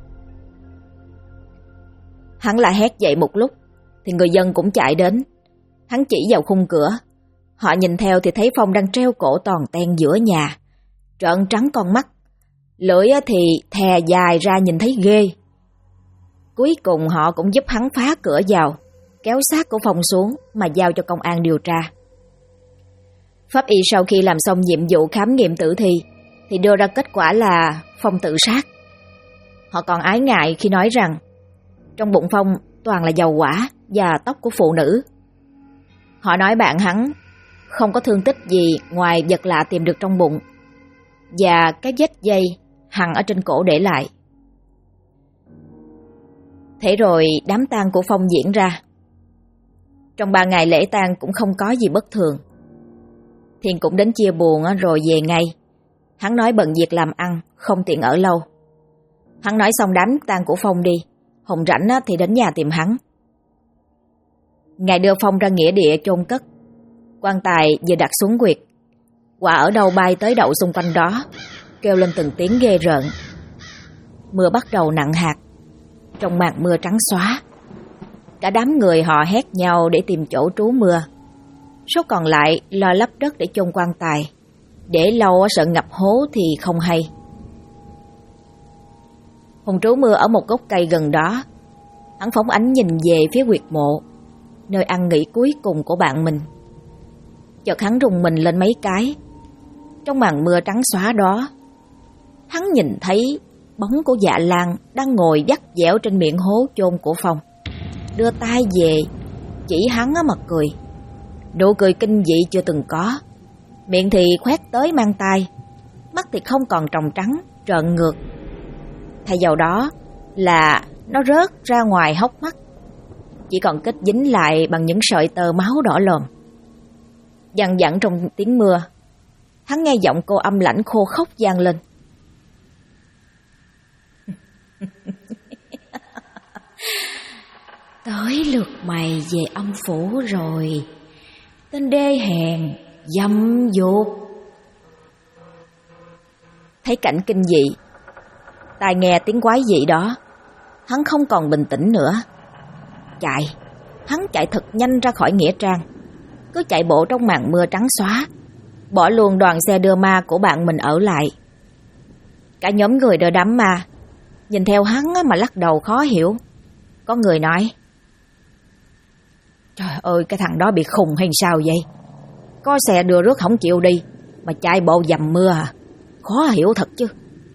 S1: Hắn la hét dậy một lúc thì người dân cũng chạy đến. Hắn chỉ vào khung cửa. Họ nhìn theo thì thấy Phong đang treo cổ toàn ten giữa nhà, trợn trắng con mắt, lưỡi thì thè dài ra nhìn thấy ghê. Cuối cùng họ cũng giúp hắn phá cửa vào, kéo xác của Phong xuống mà giao cho công an điều tra. Pháp y sau khi làm xong nhiệm vụ khám nghiệm tử thi thì đưa ra kết quả là Phong tự sát. Họ còn ái ngại khi nói rằng trong bụng Phong toàn là dầu hỏa và tóc của phụ nữ. Họ nói bạn hắn không có thương tích gì ngoài vật lạ tìm được trong bụng và cái vết dây hằn ở trên cổ để lại. Thế rồi đám tang của Phong diễn ra. Trong 3 ngày lễ tang cũng không có gì bất thường. Thiên cũng đến chia buồn rồi về ngay. Hắn nói bận việc làm ăn, không tiện ở lâu. Hắn nói xong đám tang của Phong đi, Hồng rảnh thì đến nhà tìm hắn. Ngày đưa Phong ra nghĩa địa chôn cất, quan tài vừa đặt xuống quyệt, quả ở đâu bay tới đậu xung quanh đó, kêu lên từng tiếng ghê rợn. Mưa bắt đầu nặng hạt, trong màn mưa trắng xóa. Cả đám người họ hét nhau để tìm chỗ trú mưa. Số còn lại lo lấp đất để chôn quan tài, để lâu sợ ngập hố thì không hay. Hùng trú mưa ở một gốc cây gần đó. Hắn phóng ánh nhìn về phía huyệt mộ, nơi ăn nghỉ cuối cùng của bạn mình. Chợt hắn rùng mình lên mấy cái. Trong màn mưa trắng xóa đó, hắn nhìn thấy bóng của Dạ Lan đang ngồi vắt dẻo trên miệng hố chôn của Phong, đưa tay về chỉ hắn mà cười. Nụ cười kinh dị chưa từng có. Miệng thì khoét tới mang tai, mắt thì không còn tròng trắng, trợn ngược. Thay vào đó là nó rớt ra ngoài hốc mắt, chỉ còn kết dính lại bằng những sợi tơ máu đỏ lòm. Dằn dặn trong tiếng mưa, hắn nghe giọng cô âm lãnh khô khốc vang lên. Tới lượt mày về âm phủ rồi, tên đê hèn, dâm dục. Thấy cảnh kinh dị, tai nghe tiếng quái dị đó, hắn không còn bình tĩnh nữa. Hắn chạy thật nhanh ra khỏi nghĩa trang, cứ chạy bộ trong màn mưa trắng xóa, bỏ luôn đoàn xe đưa ma của bạn mình ở lại. Cả nhóm người đưa đám ma nhìn theo hắn mà lắc đầu khó hiểu. Có người nói: Trời ơi, cái thằng đó bị khùng hay sao vậy? Có xe đưa rước không chịu đi mà chạy bộ dầm mưa à? Khó hiểu thật chứ.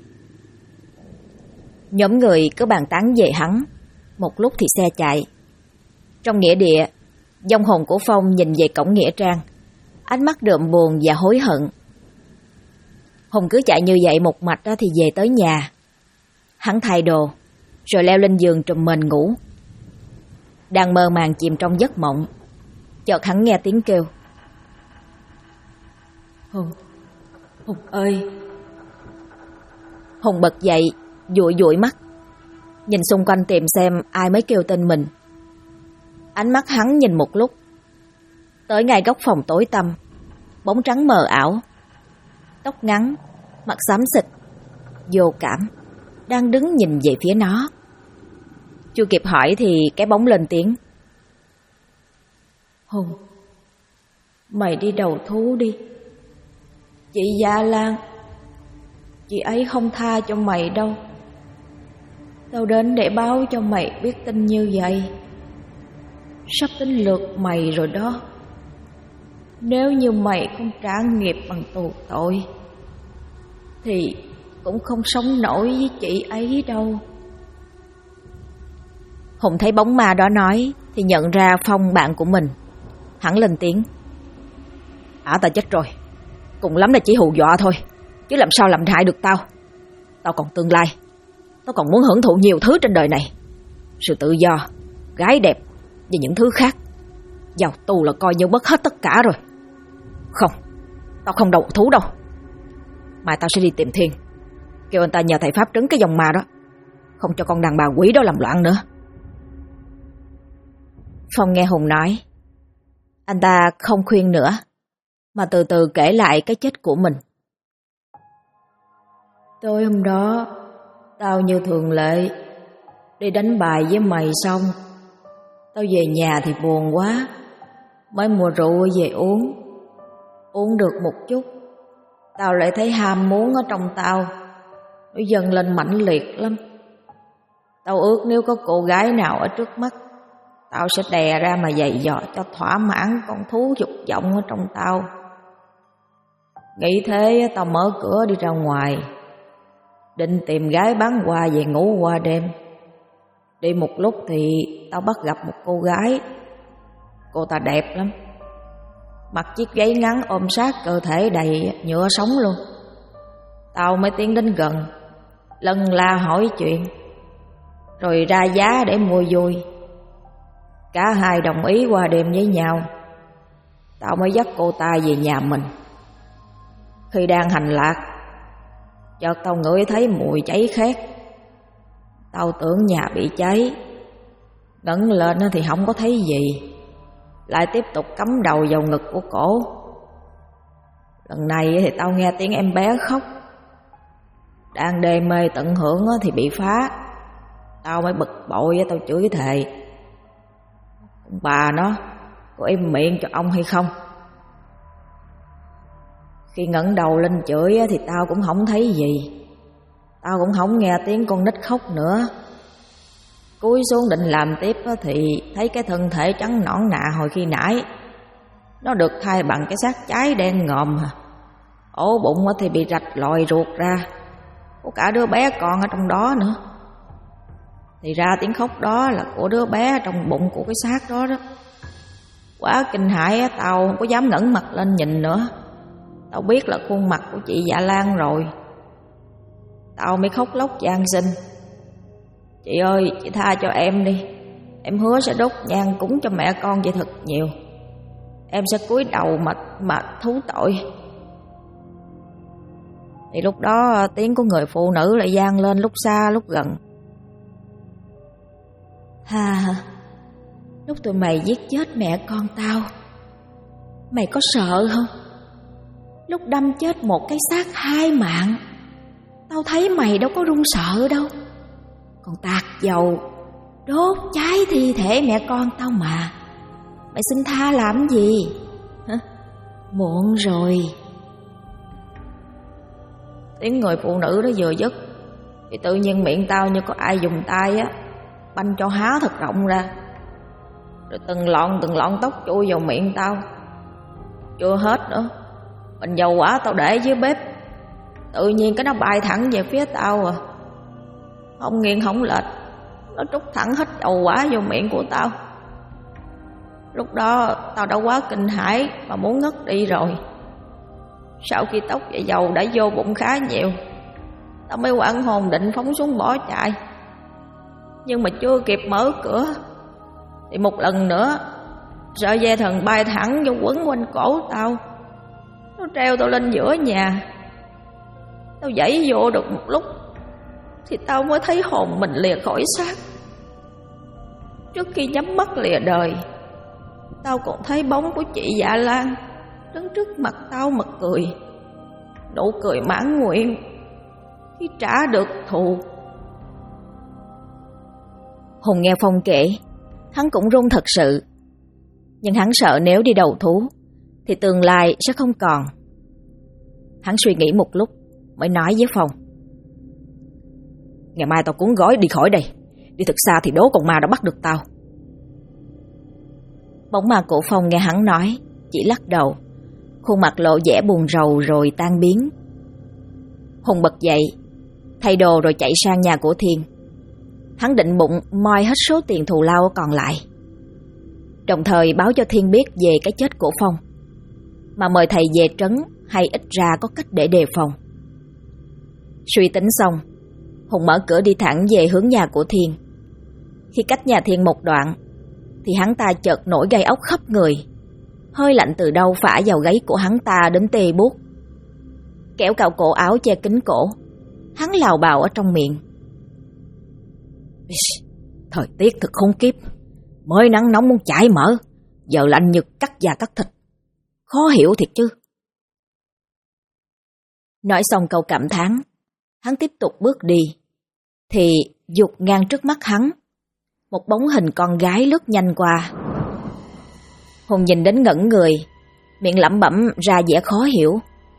S1: Nhóm người cứ bàn tán về hắn. Một lúc thì xe chạy. Trong nghĩa địa, vong hồn của Phong nhìn về cổng nghĩa trang, ánh mắt đượm buồn và hối hận. Hùng cứ chạy như vậy một mạch thì về tới nhà. Hắn thay đồ rồi leo lên giường trùm mền ngủ. Đang mơ màng chìm trong giấc mộng, chợt hắn nghe tiếng kêu: Hùng ơi! Hùng bật dậy, dụi mắt, nhìn xung quanh tìm xem ai mới kêu tên mình. Ánh mắt hắn nhìn một lúc, tới ngay góc phòng tối tăm, bóng trắng mờ ảo, tóc ngắn, mặt xám xịt, vô cảm, đang đứng nhìn về phía nó. Chưa kịp hỏi thì cái bóng lên tiếng: Hùng, mày đi đầu thú đi. Chị Dạ Lan, chị ấy không tha cho mày đâu. Tao đến để báo cho mày biết tin như vậy. Sắp đến lượt mày rồi đó. Nếu như mày không trả nghiệp bằng tù tội thì cũng không sống nổi với chị ấy đâu. Hùng thấy bóng ma đó nói thì nhận ra Phong bạn của mình. Hắn lên tiếng:
S2: Tao chết rồi, cùng lắm là chỉ hù dọa thôi, chứ làm sao làm hại được tao. Tao còn tương lai. Tao còn muốn hưởng thụ nhiều thứ trên đời này. Sự tự do, gái đẹp và những thứ khác. Vào tù là coi như mất hết tất cả rồi. Không, tao không đầu thú đâu. Mai tao sẽ đi tìm Thiên, kêu anh ta nhờ thầy pháp trấn cái dòng ma đó, không cho con đàn bà quỷ đó làm loạn nữa.
S1: Phong nghe Hùng nói, anh ta không khuyên nữa, mà từ từ kể lại cái chết của mình. Tối hôm đó, tao như thường lệ, đi đánh bài với mày xong, tao về nhà thì buồn quá, mới mua rượu về uống. Uống được một chút, tao lại thấy ham muốn ở trong tao, nó dâng lên mãnh liệt lắm. Tao ước nếu có cô gái nào ở trước mắt, tao sẽ đè ra mà giày dò cho thỏa mãn con thú dục vọng ở trong tao. Nghĩ thế tao mở cửa đi ra ngoài, định tìm gái bán hoa về ngủ qua đêm. Đi một lúc thì tao bắt gặp một cô gái. Cô ta đẹp lắm, mặc chiếc váy ngắn ôm sát cơ thể đầy nhựa sống luôn. Tao mới tiến đến gần, lân la hỏi chuyện, rồi ra giá để mua vui. Cả hai đồng ý qua đêm với nhau. Tao mới dắt cô ta về nhà mình. Khi đang hành lạc, chợt tao ngửi thấy mùi cháy khét. Tao tưởng nhà bị cháy, ngẩng lên thì không có thấy gì, lại tiếp tục cắm đầu vào ngực của cổ. Lần này thì tao nghe tiếng em bé khóc. Đang đê mê tận hưởng thì bị phá. Tao mới bực bội, tao chửi thề: bà nó, có im miệng cho ông hay không? Khi ngẩng đầu lên chửi thì tao cũng không thấy gì. Tao cũng không nghe tiếng con nít khóc nữa. Cúi xuống định làm tiếp thì thấy cái thân thể trắng nõn nà hồi khi nãy nó được thay bằng cái xác cháy đen ngòm. Ổ bụng thì bị rạch lòi ruột ra, có cả đứa bé con ở trong đó nữa. Thì ra tiếng khóc đó là của đứa bé trong bụng của cái xác đó đó. Quá kinh hãi, tao không có dám ngẩng mặt lên nhìn nữa. Tao biết là khuôn mặt của chị Dạ Lan rồi. Tao mới khóc lóc van xin: chị ơi, chị tha cho em đi. Em hứa sẽ đốt nhang cúng cho mẹ con vậy thật nhiều. Em sẽ cúi đầu mà thú tội. Thì lúc đó tiếng của người phụ nữ lại vang lên lúc xa lúc gần: ha, lúc tụi mày giết chết mẹ con tao, mày có sợ không? Lúc đâm chết một cái xác 2 mạng, tao thấy mày đâu có run sợ đâu. Còn tạt dầu đốt cháy thi thể mẹ con tao mà, mày xin tha làm gì? Hả? Muộn rồi. Tiếng người phụ nữ đó vừa dứt thì tự nhiên miệng tao như có ai dùng tay banh cho há thật rộng ra, rồi từng lọn tóc chui vào miệng tao. Chưa hết nữa, bình dầu hỏa tao để dưới bếp, tự nhiên cái nó bay thẳng về phía tao à. Không nghiêng không lệch, nó trút thẳng hết dầu hỏa vô miệng của tao. Lúc đó tao đã quá kinh hãi mà muốn ngất đi rồi. Sau khi tóc và dầu đã vô bụng khá nhiều, tao mới hoảng hồn định phóng xuống bỏ chạy. Nhưng mà chưa kịp mở cửa thì một lần nữa sợi dây thần bay thẳng vô quấn quanh cổ tao. Nó treo tao lên giữa nhà. Tao giãy vô được một lúc thì tao mới thấy hồn mình lìa khỏi xác. Trước khi nhắm mắt lìa đời, tao còn thấy bóng của chị Dạ Lan đứng trước mặt tao mà cười, nụ cười mãn nguyện khi trả được thù. Hùng nghe Phong kể, hắn cũng run thật sự. Nhưng hắn sợ nếu đi đầu thú thì tương lai sẽ không còn. Hắn suy nghĩ một lúc mới nói với Phong:
S2: ngày mai tao cuốn gói đi khỏi đây. Đi thật xa thì đố con ma đã bắt được tao.
S1: Bóng ma của Phong nghe hắn nói chỉ lắc đầu, khuôn mặt lộ vẻ buồn rầu rồi tan biến. Hùng bật dậy, thay đồ rồi chạy sang nhà của Thiên. Hắn định bụng moi hết số tiền thù lao còn lại, đồng thời báo cho Thiên biết về cái chết của Phong, mà mời thầy về trấn hay ít ra có cách để đề phòng. Suy tính xong, Hùng mở cửa đi thẳng về hướng nhà của Thiên. Khi cách nhà Thiên một đoạn thì hắn ta chợt nổi gai ốc khắp người. Hơi lạnh từ đâu phả vào gáy của hắn ta đến tê buốt. Kéo cạo cổ áo che kín cổ, hắn lào bào ở trong miệng.
S2: Thời tiết thật khốn kiếp. Mới nắng nóng muốn chảy mỡ, giờ lạnh như cắt da cắt thịt. Khó hiểu thiệt chứ.
S1: Nói xong câu cảm thán, hắn tiếp tục bước đi. Thì vụt ngang trước mắt hắn, một bóng hình con gái lướt nhanh qua. Hùng nhìn đến ngẩn người, miệng lẩm bẩm ra vẻ khó hiểu.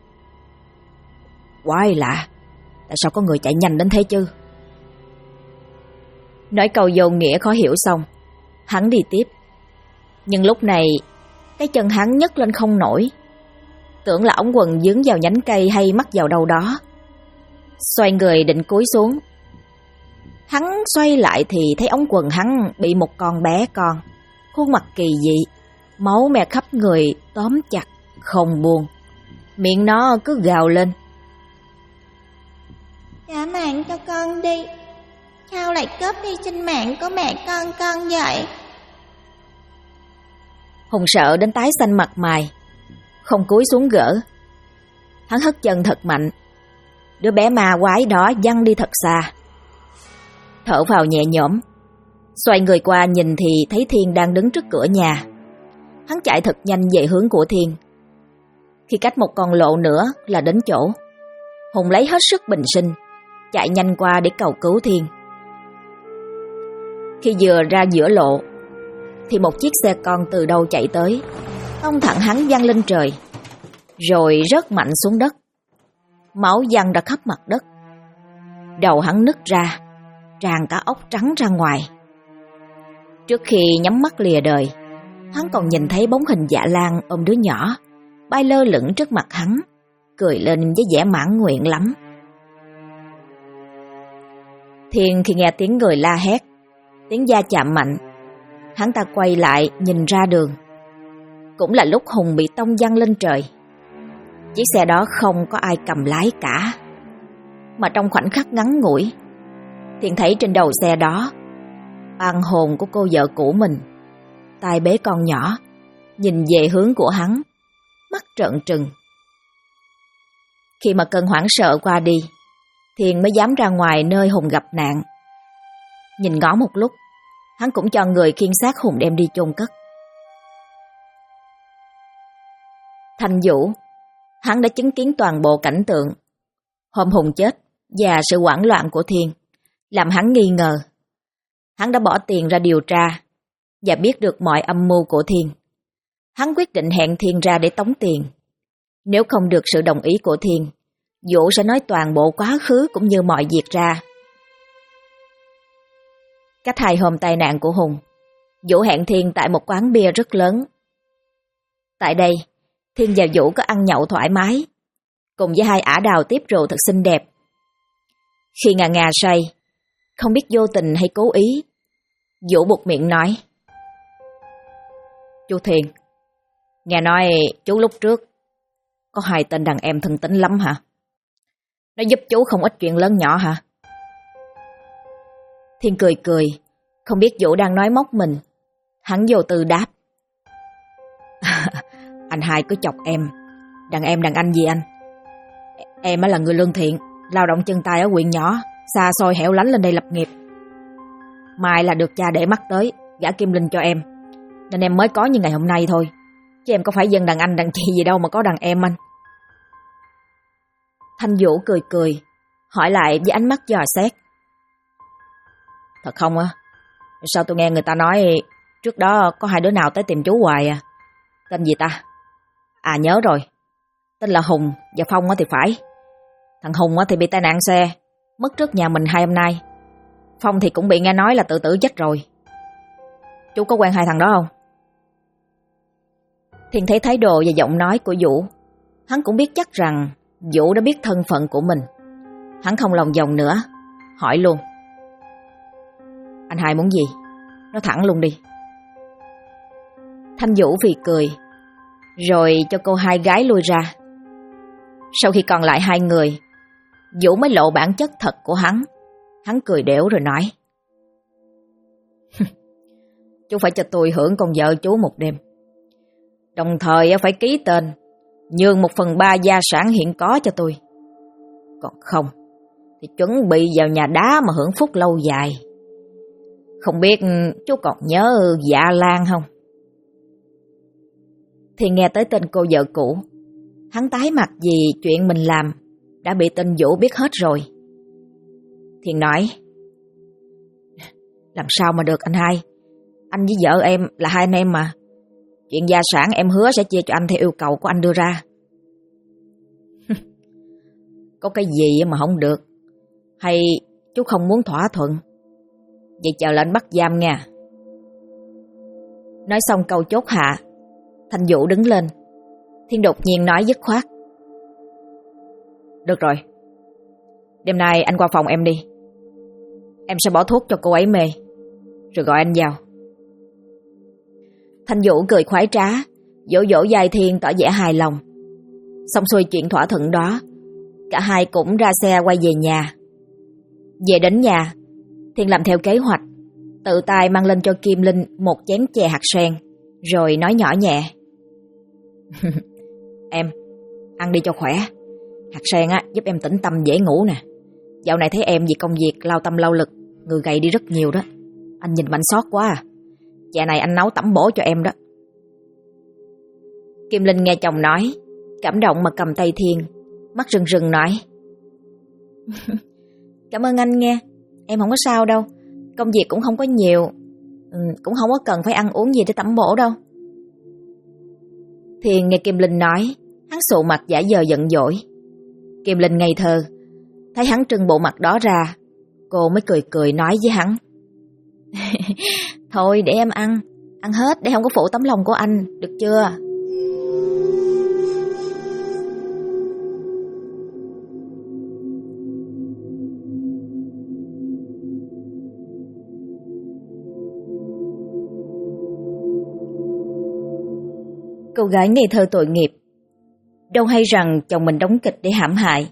S2: Quái lạ, tại sao có người chạy nhanh đến thế chứ?
S1: Nói câu vô nghĩa khó hiểu xong, hắn đi tiếp. Nhưng lúc này, cái chân hắn nhấc lên không nổi. Tưởng là ống quần dướng vào nhánh cây hay mắc vào đâu đó. Xoay người định cúi xuống. Hắn xoay lại thì thấy ống quần hắn bị một con bé con, khuôn mặt kỳ dị, máu me khắp người, tóm chặt, không buông. Miệng nó cứ gào lên.
S3: Trả mạng cho con đi. Sao lại cướp đi sinh mạng của mẹ con vậy?
S1: Hùng sợ đến tái xanh mặt mày, không cúi xuống gỡ. Hắn hất chân thật mạnh. Đứa bé ma quái đó văng đi thật xa. Thở vào nhẹ nhõm, xoay người qua nhìn thì thấy Thiên đang đứng trước cửa nhà. Hắn chạy thật nhanh về hướng của Thiên. Khi cách một con lộ nữa là đến chỗ, Hùng lấy hết sức bình sinh, chạy nhanh qua để cầu cứu Thiên. Khi vừa ra giữa lộ thì một chiếc xe con từ đâu chạy tới, tông thẳng hắn văng lên trời, rồi rớt mạnh xuống đất. Máu văng ra khắp mặt đất. Đầu hắn nứt ra, tràn cả óc trắng ra ngoài. Trước khi nhắm mắt lìa đời, hắn còn nhìn thấy bóng hình Dạ Lan ôm đứa nhỏ bay lơ lửng trước mặt hắn, cười lên với vẻ mãn nguyện lắm. Thiên khi nghe tiếng người la hét, tiếng va chạm mạnh, hắn ta quay lại nhìn ra đường. Cũng là lúc Hùng bị tông văng lên trời. Chiếc xe đó không có ai cầm lái cả, mà trong khoảnh khắc ngắn ngủi, Thiên thấy trên đầu xe đó oan hồn của cô vợ cũ mình, tay bế con nhỏ, nhìn về hướng của hắn, mắt trợn trừng. Khi mà cơn hoảng sợ qua đi, Thiên mới dám ra ngoài nơi Hùng gặp nạn. Nhìn ngó một lúc, hắn cũng cho người khiêng xác Hùng đem đi chôn cất. Thanh Vũ, hắn đã chứng kiến toàn bộ cảnh tượng hôm Hùng chết và sự hoảng loạn của Thiên, làm hắn nghi ngờ. Hắn đã bỏ tiền ra điều tra và biết được mọi âm mưu của Thiên. Hắn quyết định hẹn Thiên ra để tống tiền. Nếu không được sự đồng ý của Thiên, Vũ sẽ nói toàn bộ quá khứ cũng như mọi việc ra. Cách 2 hôm tai nạn của Hùng, Vũ hẹn Thiên tại một quán bia rất lớn. Tại đây, Thiên và Vũ có ăn nhậu thoải mái, cùng với 2 ả đào tiếp rượu thật xinh đẹp. Khi ngà ngà say, không biết vô tình hay cố ý, Vũ buột miệng nói:
S2: Chú Thiên, nghe nói chú lúc trước có 2 tên đàn em thân tính lắm hả? Nó giúp chú không ít chuyện lớn nhỏ hả?
S1: Thiên cười cười, không biết Vũ đang nói móc mình. Hắn vô tư đáp:
S2: Anh hai cứ chọc em. Đàn em đàn anh gì anh? Em là người lương thiện, lao động chân tay ở huyện nhỏ, xa xôi hẻo lánh lên đây lập nghiệp. Mai là được cha để mắt tới, gả Kim Linh cho em, nên em mới có như ngày hôm nay thôi. Chứ em có phải dân đàn anh đàn chị gì đâu mà có đàn em anh.
S1: Thanh Vũ cười cười, hỏi lại với ánh mắt dò xét:
S2: Thật không á? Sao tôi nghe người ta nói trước đó có 2 đứa nào tới tìm chú hoài à? Tên gì ta? À nhớ rồi, tên là Hùng và Phong thì phải. Thằng Hùng thì bị tai nạn xe, mất trước nhà mình 2 hôm nay. Phong thì cũng bị nghe nói là tự tử chết rồi. Chú có quen 2 thằng đó không?
S1: Thiên thấy thái độ và giọng nói của Vũ, hắn cũng biết chắc rằng Vũ đã biết thân phận của mình. Hắn không lòng vòng nữa, hỏi luôn:
S2: Anh hai muốn gì? Nói thẳng luôn đi.
S1: Thanh Vũ phì cười, rồi cho cô hai gái lui ra. Sau khi còn lại 2 người, Vũ mới lộ bản chất thật của hắn. Hắn cười đểu rồi nói: Chú phải cho tôi hưởng con vợ chú một đêm. Đồng thời phải ký tên nhường 1/3 gia sản hiện có cho tôi. Còn không thì chuẩn bị vào nhà đá mà hưởng phúc lâu dài. Không biết chú còn nhớ Dạ Lan không? Thì nghe tới tên cô vợ cũ, hắn tái mặt vì chuyện mình làm đã bị tên Vũ biết hết rồi. Thiền nói: Làm sao mà được anh hai? Anh với vợ em là hai anh em mà. Chuyện gia sản em hứa sẽ chia cho anh theo yêu cầu của anh đưa ra. Có cái gì mà không được? Hay chú không muốn thỏa thuận? Vậy chờ lệnh bắt giam nha. Nói xong câu chốt hạ, Thanh Vũ đứng lên. Thiên đột nhiên nói dứt khoát: Được rồi, đêm nay anh qua phòng em đi. Em sẽ bỏ thuốc cho cô ấy mê, rồi gọi anh vào. Thanh Vũ cười khoái trá, vỗ vỗ vai Thiên tỏ vẻ hài lòng. Xong xuôi chuyện thỏa thuận đó, cả hai cũng ra xe quay về nhà. Về đến nhà, Thiên làm theo kế hoạch, tự tay mang lên cho Kim Linh một chén chè hạt sen, rồi nói nhỏ nhẹ: Em, ăn đi cho khỏe. Hạt sen giúp em tĩnh tâm dễ ngủ nè. Dạo này thấy em vì công việc lao tâm lao lực, người gầy đi rất nhiều đó. Anh nhìn mạnh xót quá à. Chè này anh nấu tẩm bổ cho em đó. Kim Linh nghe chồng nói, cảm động mà cầm tay Thiên, mắt rưng rưng nói: Cảm ơn anh nghe. Em không có sao đâu. Công việc cũng không có nhiều, cũng không có cần phải ăn uống gì để tẩm bổ đâu. Thiên nghe Kim Linh nói, hắn sụ mặt giả vờ giận dỗi. Kim Linh ngây thơ, thấy hắn trưng bộ mặt đó ra, cô mới cười cười nói với hắn: Thôi để em ăn hết để không có phụ tấm lòng của anh, được chưa? Cô gái ngây thơ tội nghiệp, đâu hay rằng chồng mình đóng kịch để hãm hại.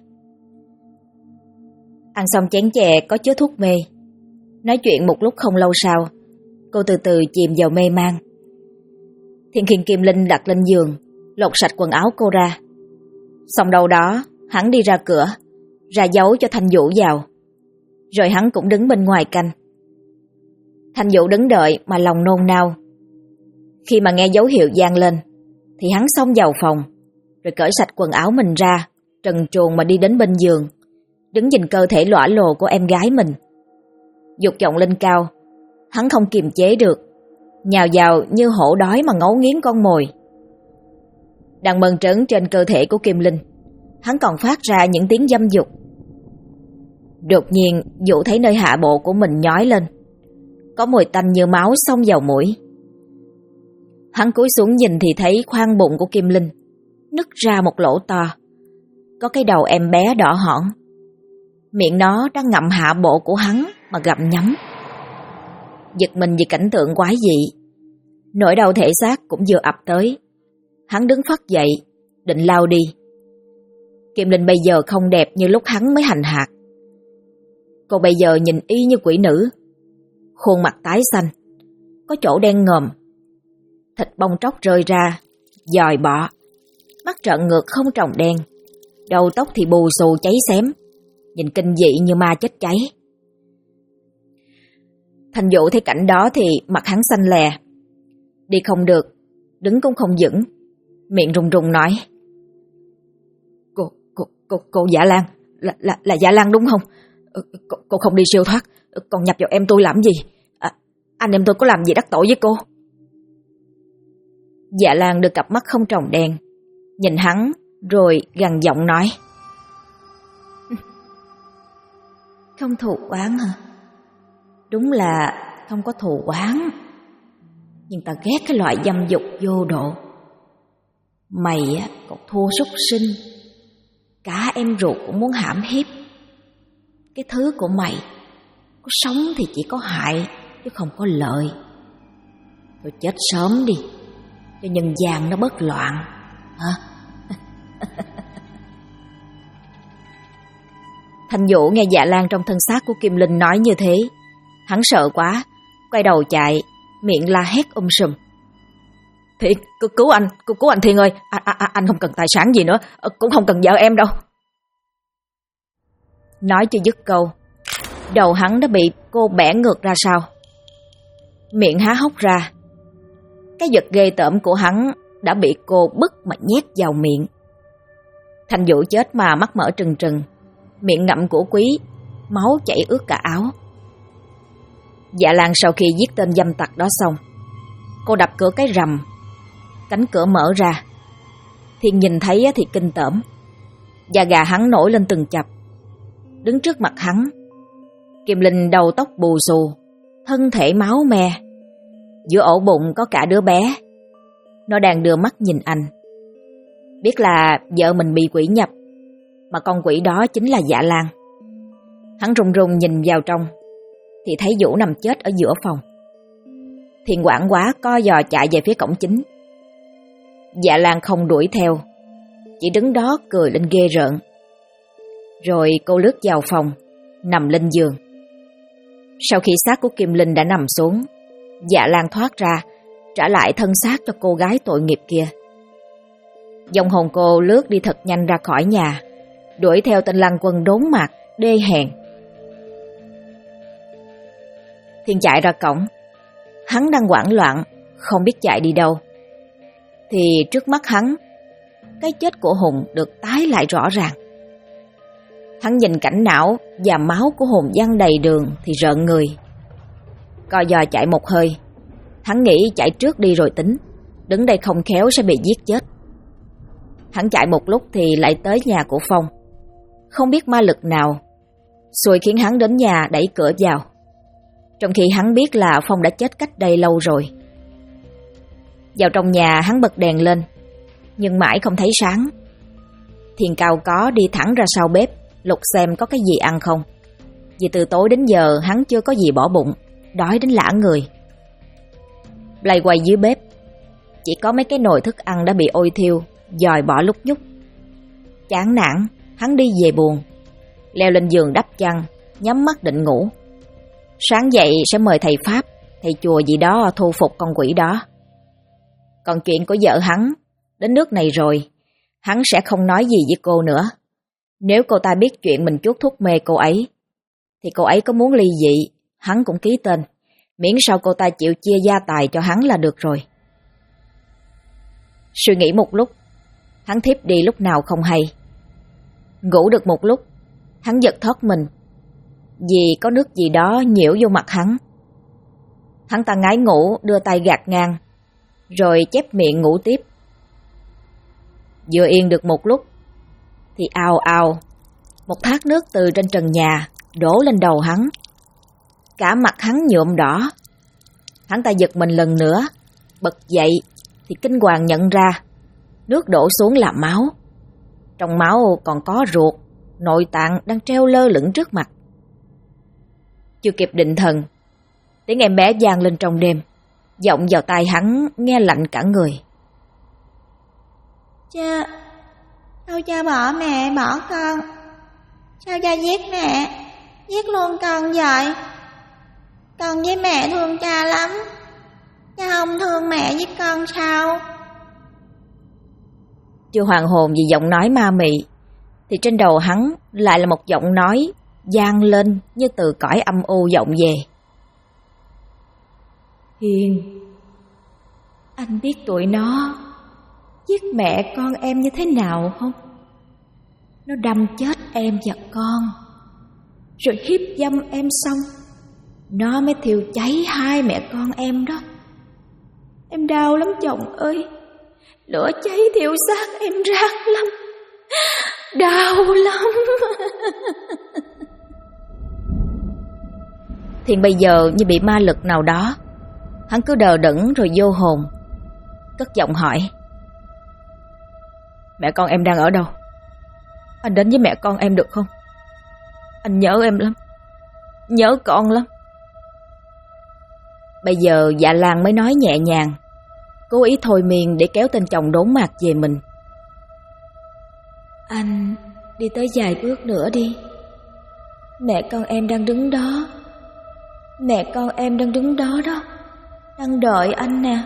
S1: Ăn xong chén chè có chứa thuốc mê, nói chuyện một lúc không lâu sau, cô từ từ chìm vào mê man. Thiên khiêng Kim Linh đặt lên giường, lột sạch quần áo cô ra. Xong đâu đó, hắn đi ra cửa, ra dấu cho Thanh Vũ vào. Rồi hắn cũng đứng bên ngoài canh. Thanh Vũ đứng đợi mà lòng nôn nao. Khi mà nghe dấu hiệu vang lên, thì hắn xông vào phòng, rồi cởi sạch quần áo mình ra, trần truồng mà đi đến bên giường, đứng nhìn cơ thể lõa lồ của em gái mình. Dục vọng lên cao, hắn không kiềm chế được, nhào vào như hổ đói mà ngấu nghiến con mồi. Đang mơn trớn trên cơ thể của Kim Linh, hắn còn phát ra những tiếng dâm dục. Đột nhiên Vũ thấy nơi hạ bộ của mình nhói lên, có mùi tanh như máu xông vào mũi. Hắn cúi xuống nhìn thì thấy khoang bụng của Kim Linh nứt ra một lỗ to, có cái đầu em bé đỏ hỏn. Miệng nó đang ngậm hạ bộ của hắn mà gặm nhấm. Giật mình vì cảnh tượng quái dị, nỗi đau thể xác cũng vừa ập tới. Hắn đứng phắt dậy, định lao đi. Kim Linh bây giờ không đẹp như lúc hắn mới hành hạ. Cô bây giờ nhìn y như quỷ nữ, khuôn mặt tái xanh, có chỗ đen ngòm, thịt bong tróc rơi ra, dòi bọ, mắt trợn ngược không tròng đen, đầu tóc thì bù xù cháy xém, nhìn kinh dị như ma chết cháy. Thanh Vũ thấy cảnh đó thì mặt hắn xanh lè, đi không được, đứng cũng không vững, miệng run run nói: Cô Dạ Lan, là Dạ Lan đúng không? Cô không đi siêu thoát, còn nhập vào em tôi làm gì? Anh em tôi có làm gì đắc tội với cô? Dạ Lan đưa cặp mắt không tròng đen, nhìn hắn rồi gằn giọng nói: Không thù oán hả? Đúng là không có thù oán, nhưng ta ghét cái loại dâm dục vô độ. Mày còn thua súc sinh, cả em ruột cũng muốn hãm hiếp. Cái thứ của mày có sống thì chỉ có hại chứ không có lợi. Thôi chết sớm đi, cho nhân gian nó bớt loạn hả? Thành Vũ nghe Dạ Lan trong thân xác của Kim Linh nói như thế, hắn sợ quá, quay đầu chạy, miệng la hét sùm. Thiện, cứu anh Thiện ơi, anh không cần tài sản gì nữa, cũng không cần vợ em đâu. Nói chưa dứt câu, đầu hắn đã bị cô bẻ ngược ra sau. Miệng há hốc ra, cái vật ghê tởm của hắn đã bị cô bứt mà nhét vào miệng. Thành Vũ chết mà mắt mở trừng trừng, miệng ngậm của quý, máu chảy ướt cả áo. Dạ Lan sau khi giết tên dâm tặc đó xong, cô đập cửa cái rầm, cánh cửa mở ra. Thiên nhìn thấy thì kinh tởm, da gà hắn nổi lên từng chập. Đứng trước mặt hắn, Kim Linh đầu tóc bù xù, thân thể máu me, giữa ổ bụng có cả đứa bé. Nó đang đưa mắt nhìn anh, biết là vợ mình bị quỷ nhập, mà con quỷ đó chính là Dạ Lan. Hắn run run nhìn vào trong thì thấy Vũ nằm chết ở giữa phòng. Thiên hoảng quá co giò chạy về phía cổng chính. Dạ Lan không đuổi theo, chỉ đứng đó cười lên ghê rợn. Rồi cô lướt vào phòng, nằm lên giường. Sau khi xác của Kim Linh đã nằm xuống, Dạ Lan thoát ra, trả lại thân xác cho cô gái tội nghiệp kia. Dòng hồn cô lướt đi thật nhanh ra khỏi nhà, đuổi theo tên lăng quân đốn mặt, đê hèn. Thiên chạy ra cổng, hắn đang hoảng loạn, không biết chạy đi đâu. Thì trước mắt hắn, cái chết của Hùng được tái lại rõ ràng. Hắn nhìn cảnh não và máu của Hùng văng đầy đường thì rợn người. Co giò chạy một hơi, hắn nghĩ chạy trước đi rồi tính, đứng đây không khéo sẽ bị giết chết. Hắn chạy một lúc thì lại tới nhà của Phong. Không biết ma lực nào xui khiến hắn đến nhà đẩy cửa vào, trong khi hắn biết là Phong đã chết cách đây lâu rồi. Vào trong nhà hắn bật đèn lên, nhưng mãi không thấy sáng. Thiên cao có đi thẳng ra sau bếp lục xem có cái gì ăn không, vì từ tối đến giờ hắn chưa có gì bỏ bụng, đói đến lả người. Lay quay dưới bếp, chỉ có mấy cái nồi thức ăn đã bị ôi thiêu, dòi bỏ lúc nhúc. Chán nản, hắn đi về buồng, leo lên giường đắp chăn, nhắm mắt định ngủ. Sáng dậy sẽ mời thầy Pháp, thầy chùa gì đó thu phục con quỷ đó. Còn chuyện của vợ hắn, đến nước này rồi, hắn sẽ không nói gì với cô nữa. Nếu cô ta biết chuyện mình chuốt thuốc mê cô ấy, thì cô ấy có muốn ly dị, hắn cũng ký tên, miễn sao cô ta chịu chia gia tài cho hắn là được rồi. Suy nghĩ một lúc, hắn thiếp đi lúc nào không hay. Ngủ được một lúc, hắn giật thoát mình, vì có nước gì đó nhiễu vô mặt hắn. Hắn ta ngái ngủ đưa tay gạt ngang, rồi chép miệng ngủ tiếp. Vừa yên được một lúc, thì ào ào, một thác nước từ trên trần nhà đổ lên đầu hắn. Cả mặt hắn nhuộm đỏ. Hắn ta giật mình lần nữa, bật dậy thì kinh hoàng nhận ra nước đổ xuống là máu. Trong máu còn có ruột, nội tạng đang treo lơ lửng trước mặt. Chưa kịp định thần, tiếng em bé vang lên trong đêm, vọng vào tai hắn nghe lạnh cả người.
S3: Cha, sao cha bỏ mẹ bỏ con? Sao cha giết mẹ, giết luôn con vậy? Con với mẹ thương cha lắm, cha không thương mẹ với con sao?
S1: Chưa hoàn hồn vì giọng nói ma mị, thì trên đầu hắn lại là một giọng nói vang lên như từ cõi âm u vọng về. Hiền, anh biết tụi nó giết mẹ con em như thế nào không? Nó đâm chết em và con, rồi hiếp dâm em xong, nó mới thiêu cháy hai mẹ con em đó. Em đau lắm chồng ơi, lửa cháy thiêu xác em rát lắm, đau lắm. Thiện bây giờ như bị ma lực nào đó, hắn cứ đờ đẫn rồi vô hồn, cất giọng hỏi. Mẹ con em đang ở đâu? Anh đến với mẹ con em được không? Anh nhớ em lắm, nhớ con lắm. Bây giờ Dạ Lan mới nói nhẹ nhàng, cố ý thôi miên để kéo tên chồng đốn mạc về mình. Anh đi tới vài bước nữa đi,
S3: Mẹ con em đang đứng đó. Mẹ con em đang đứng đó đó. Đang đợi anh nè.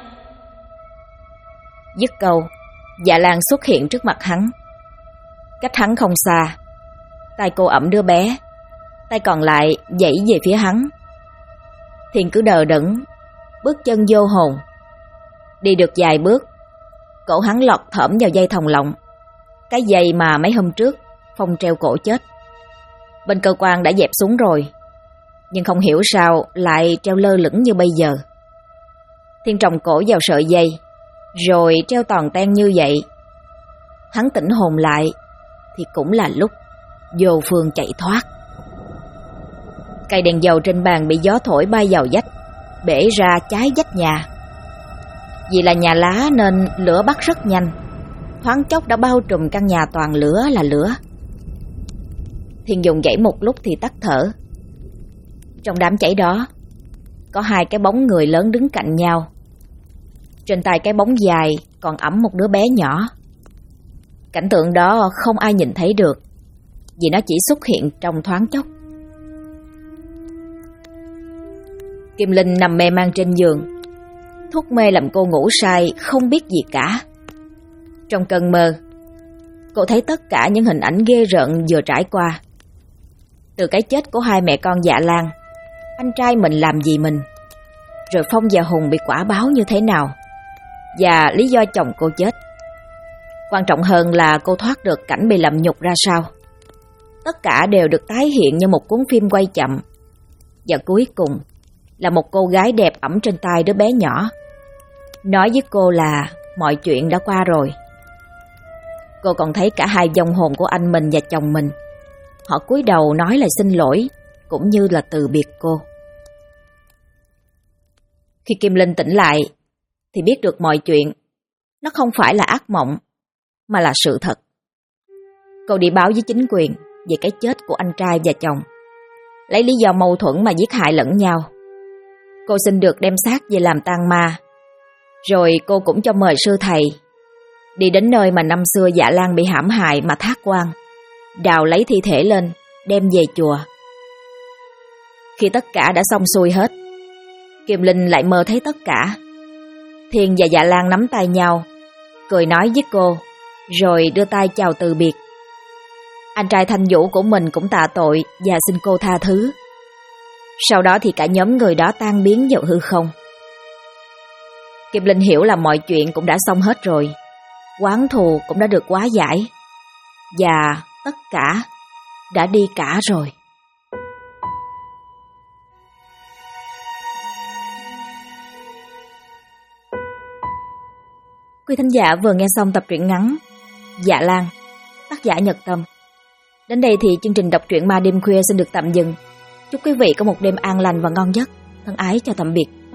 S1: Dứt câu, Dạ Lan xuất hiện trước mặt hắn. Cách hắn không xa, tay cô ẵm đứa bé, tay còn lại giãy về phía hắn. Thiên cứ đờ đẫn, bước chân vô hồn. Đi được vài bước, cổ hắn lọt thởm vào dây thòng lọng, cái dây mà mấy hôm trước Phong treo cổ chết. Bên cơ quan đã dẹp xuống rồi, nhưng không hiểu sao lại treo lơ lửng như bây giờ. Thiên trồng cổ vào sợi dây, rồi treo toàn ten như vậy. Hắn tỉnh hồn lại thì cũng là lúc vô phương chạy thoát. Cây đèn dầu trên bàn bị gió thổi bay vào vách, bể ra cháy vách nhà. Vì là nhà lá nên lửa bắt rất nhanh, thoáng chốc đã bao trùm căn nhà toàn lửa là lửa. Thiên dùng dãy một lúc thì tắt thở. Trong đám cháy đó có hai cái bóng người lớn đứng cạnh nhau. Trên tay cái bóng dài còn ẵm một đứa bé nhỏ. Cảnh tượng đó không ai nhìn thấy được, vì nó chỉ xuất hiện trong thoáng chốc. Kim Linh nằm mê man trên giường. Thuốc mê làm cô ngủ say không biết gì cả. Trong cơn mơ, cô thấy tất cả những hình ảnh ghê rợn vừa trải qua. Từ cái chết của hai mẹ con Dạ Lan, anh trai mình làm gì mình, rồi Phong và Hùng bị quả báo như thế nào, và lý do chồng cô chết. Quan trọng hơn là cô thoát được cảnh bị lầm nhục ra sao. Tất cả đều được tái hiện như một cuốn phim quay chậm. Và cuối cùng là một cô gái đẹp ẵm trên tay đứa bé nhỏ, nói với cô là mọi chuyện đã qua rồi. Cô còn thấy cả hai vong hồn của anh mình và chồng mình. Họ cúi đầu nói lời xin lỗi, cũng như là từ biệt cô. Khi Kim Linh tỉnh lại thì biết được mọi chuyện. Nó không phải là ác mộng, mà là sự thật. Cô đi báo với chính quyền về cái chết của anh trai và chồng, lấy lý do mâu thuẫn mà giết hại lẫn nhau. Cô xin được đem xác về làm tang ma. Rồi cô cũng cho mời sư thầy đi đến nơi mà năm xưa Dạ Lan bị hãm hại mà thác oan, đào lấy thi thể lên, đem về chùa. Khi tất cả đã xong xuôi hết, Kim Linh lại mơ thấy tất cả. Thiên và Dạ Lan nắm tay nhau, cười nói với cô, rồi đưa tay chào từ biệt. Anh trai Thanh Vũ của mình cũng tạ tội và xin cô tha thứ. Sau đó thì cả nhóm người đó tan biến vào hư không. Kim Linh hiểu là mọi chuyện cũng đã xong hết rồi, oán thù cũng đã được hóa giải, và tất cả đã đi cả rồi. Quý thính giả vừa nghe xong tập truyện ngắn Dạ Lan, tác giả Nhật Tâm. Đến đây thì chương trình đọc truyện ma đêm khuya xin được tạm dừng. Chúc quý vị có một đêm an lành và ngon giấc. Thân ái chào tạm biệt.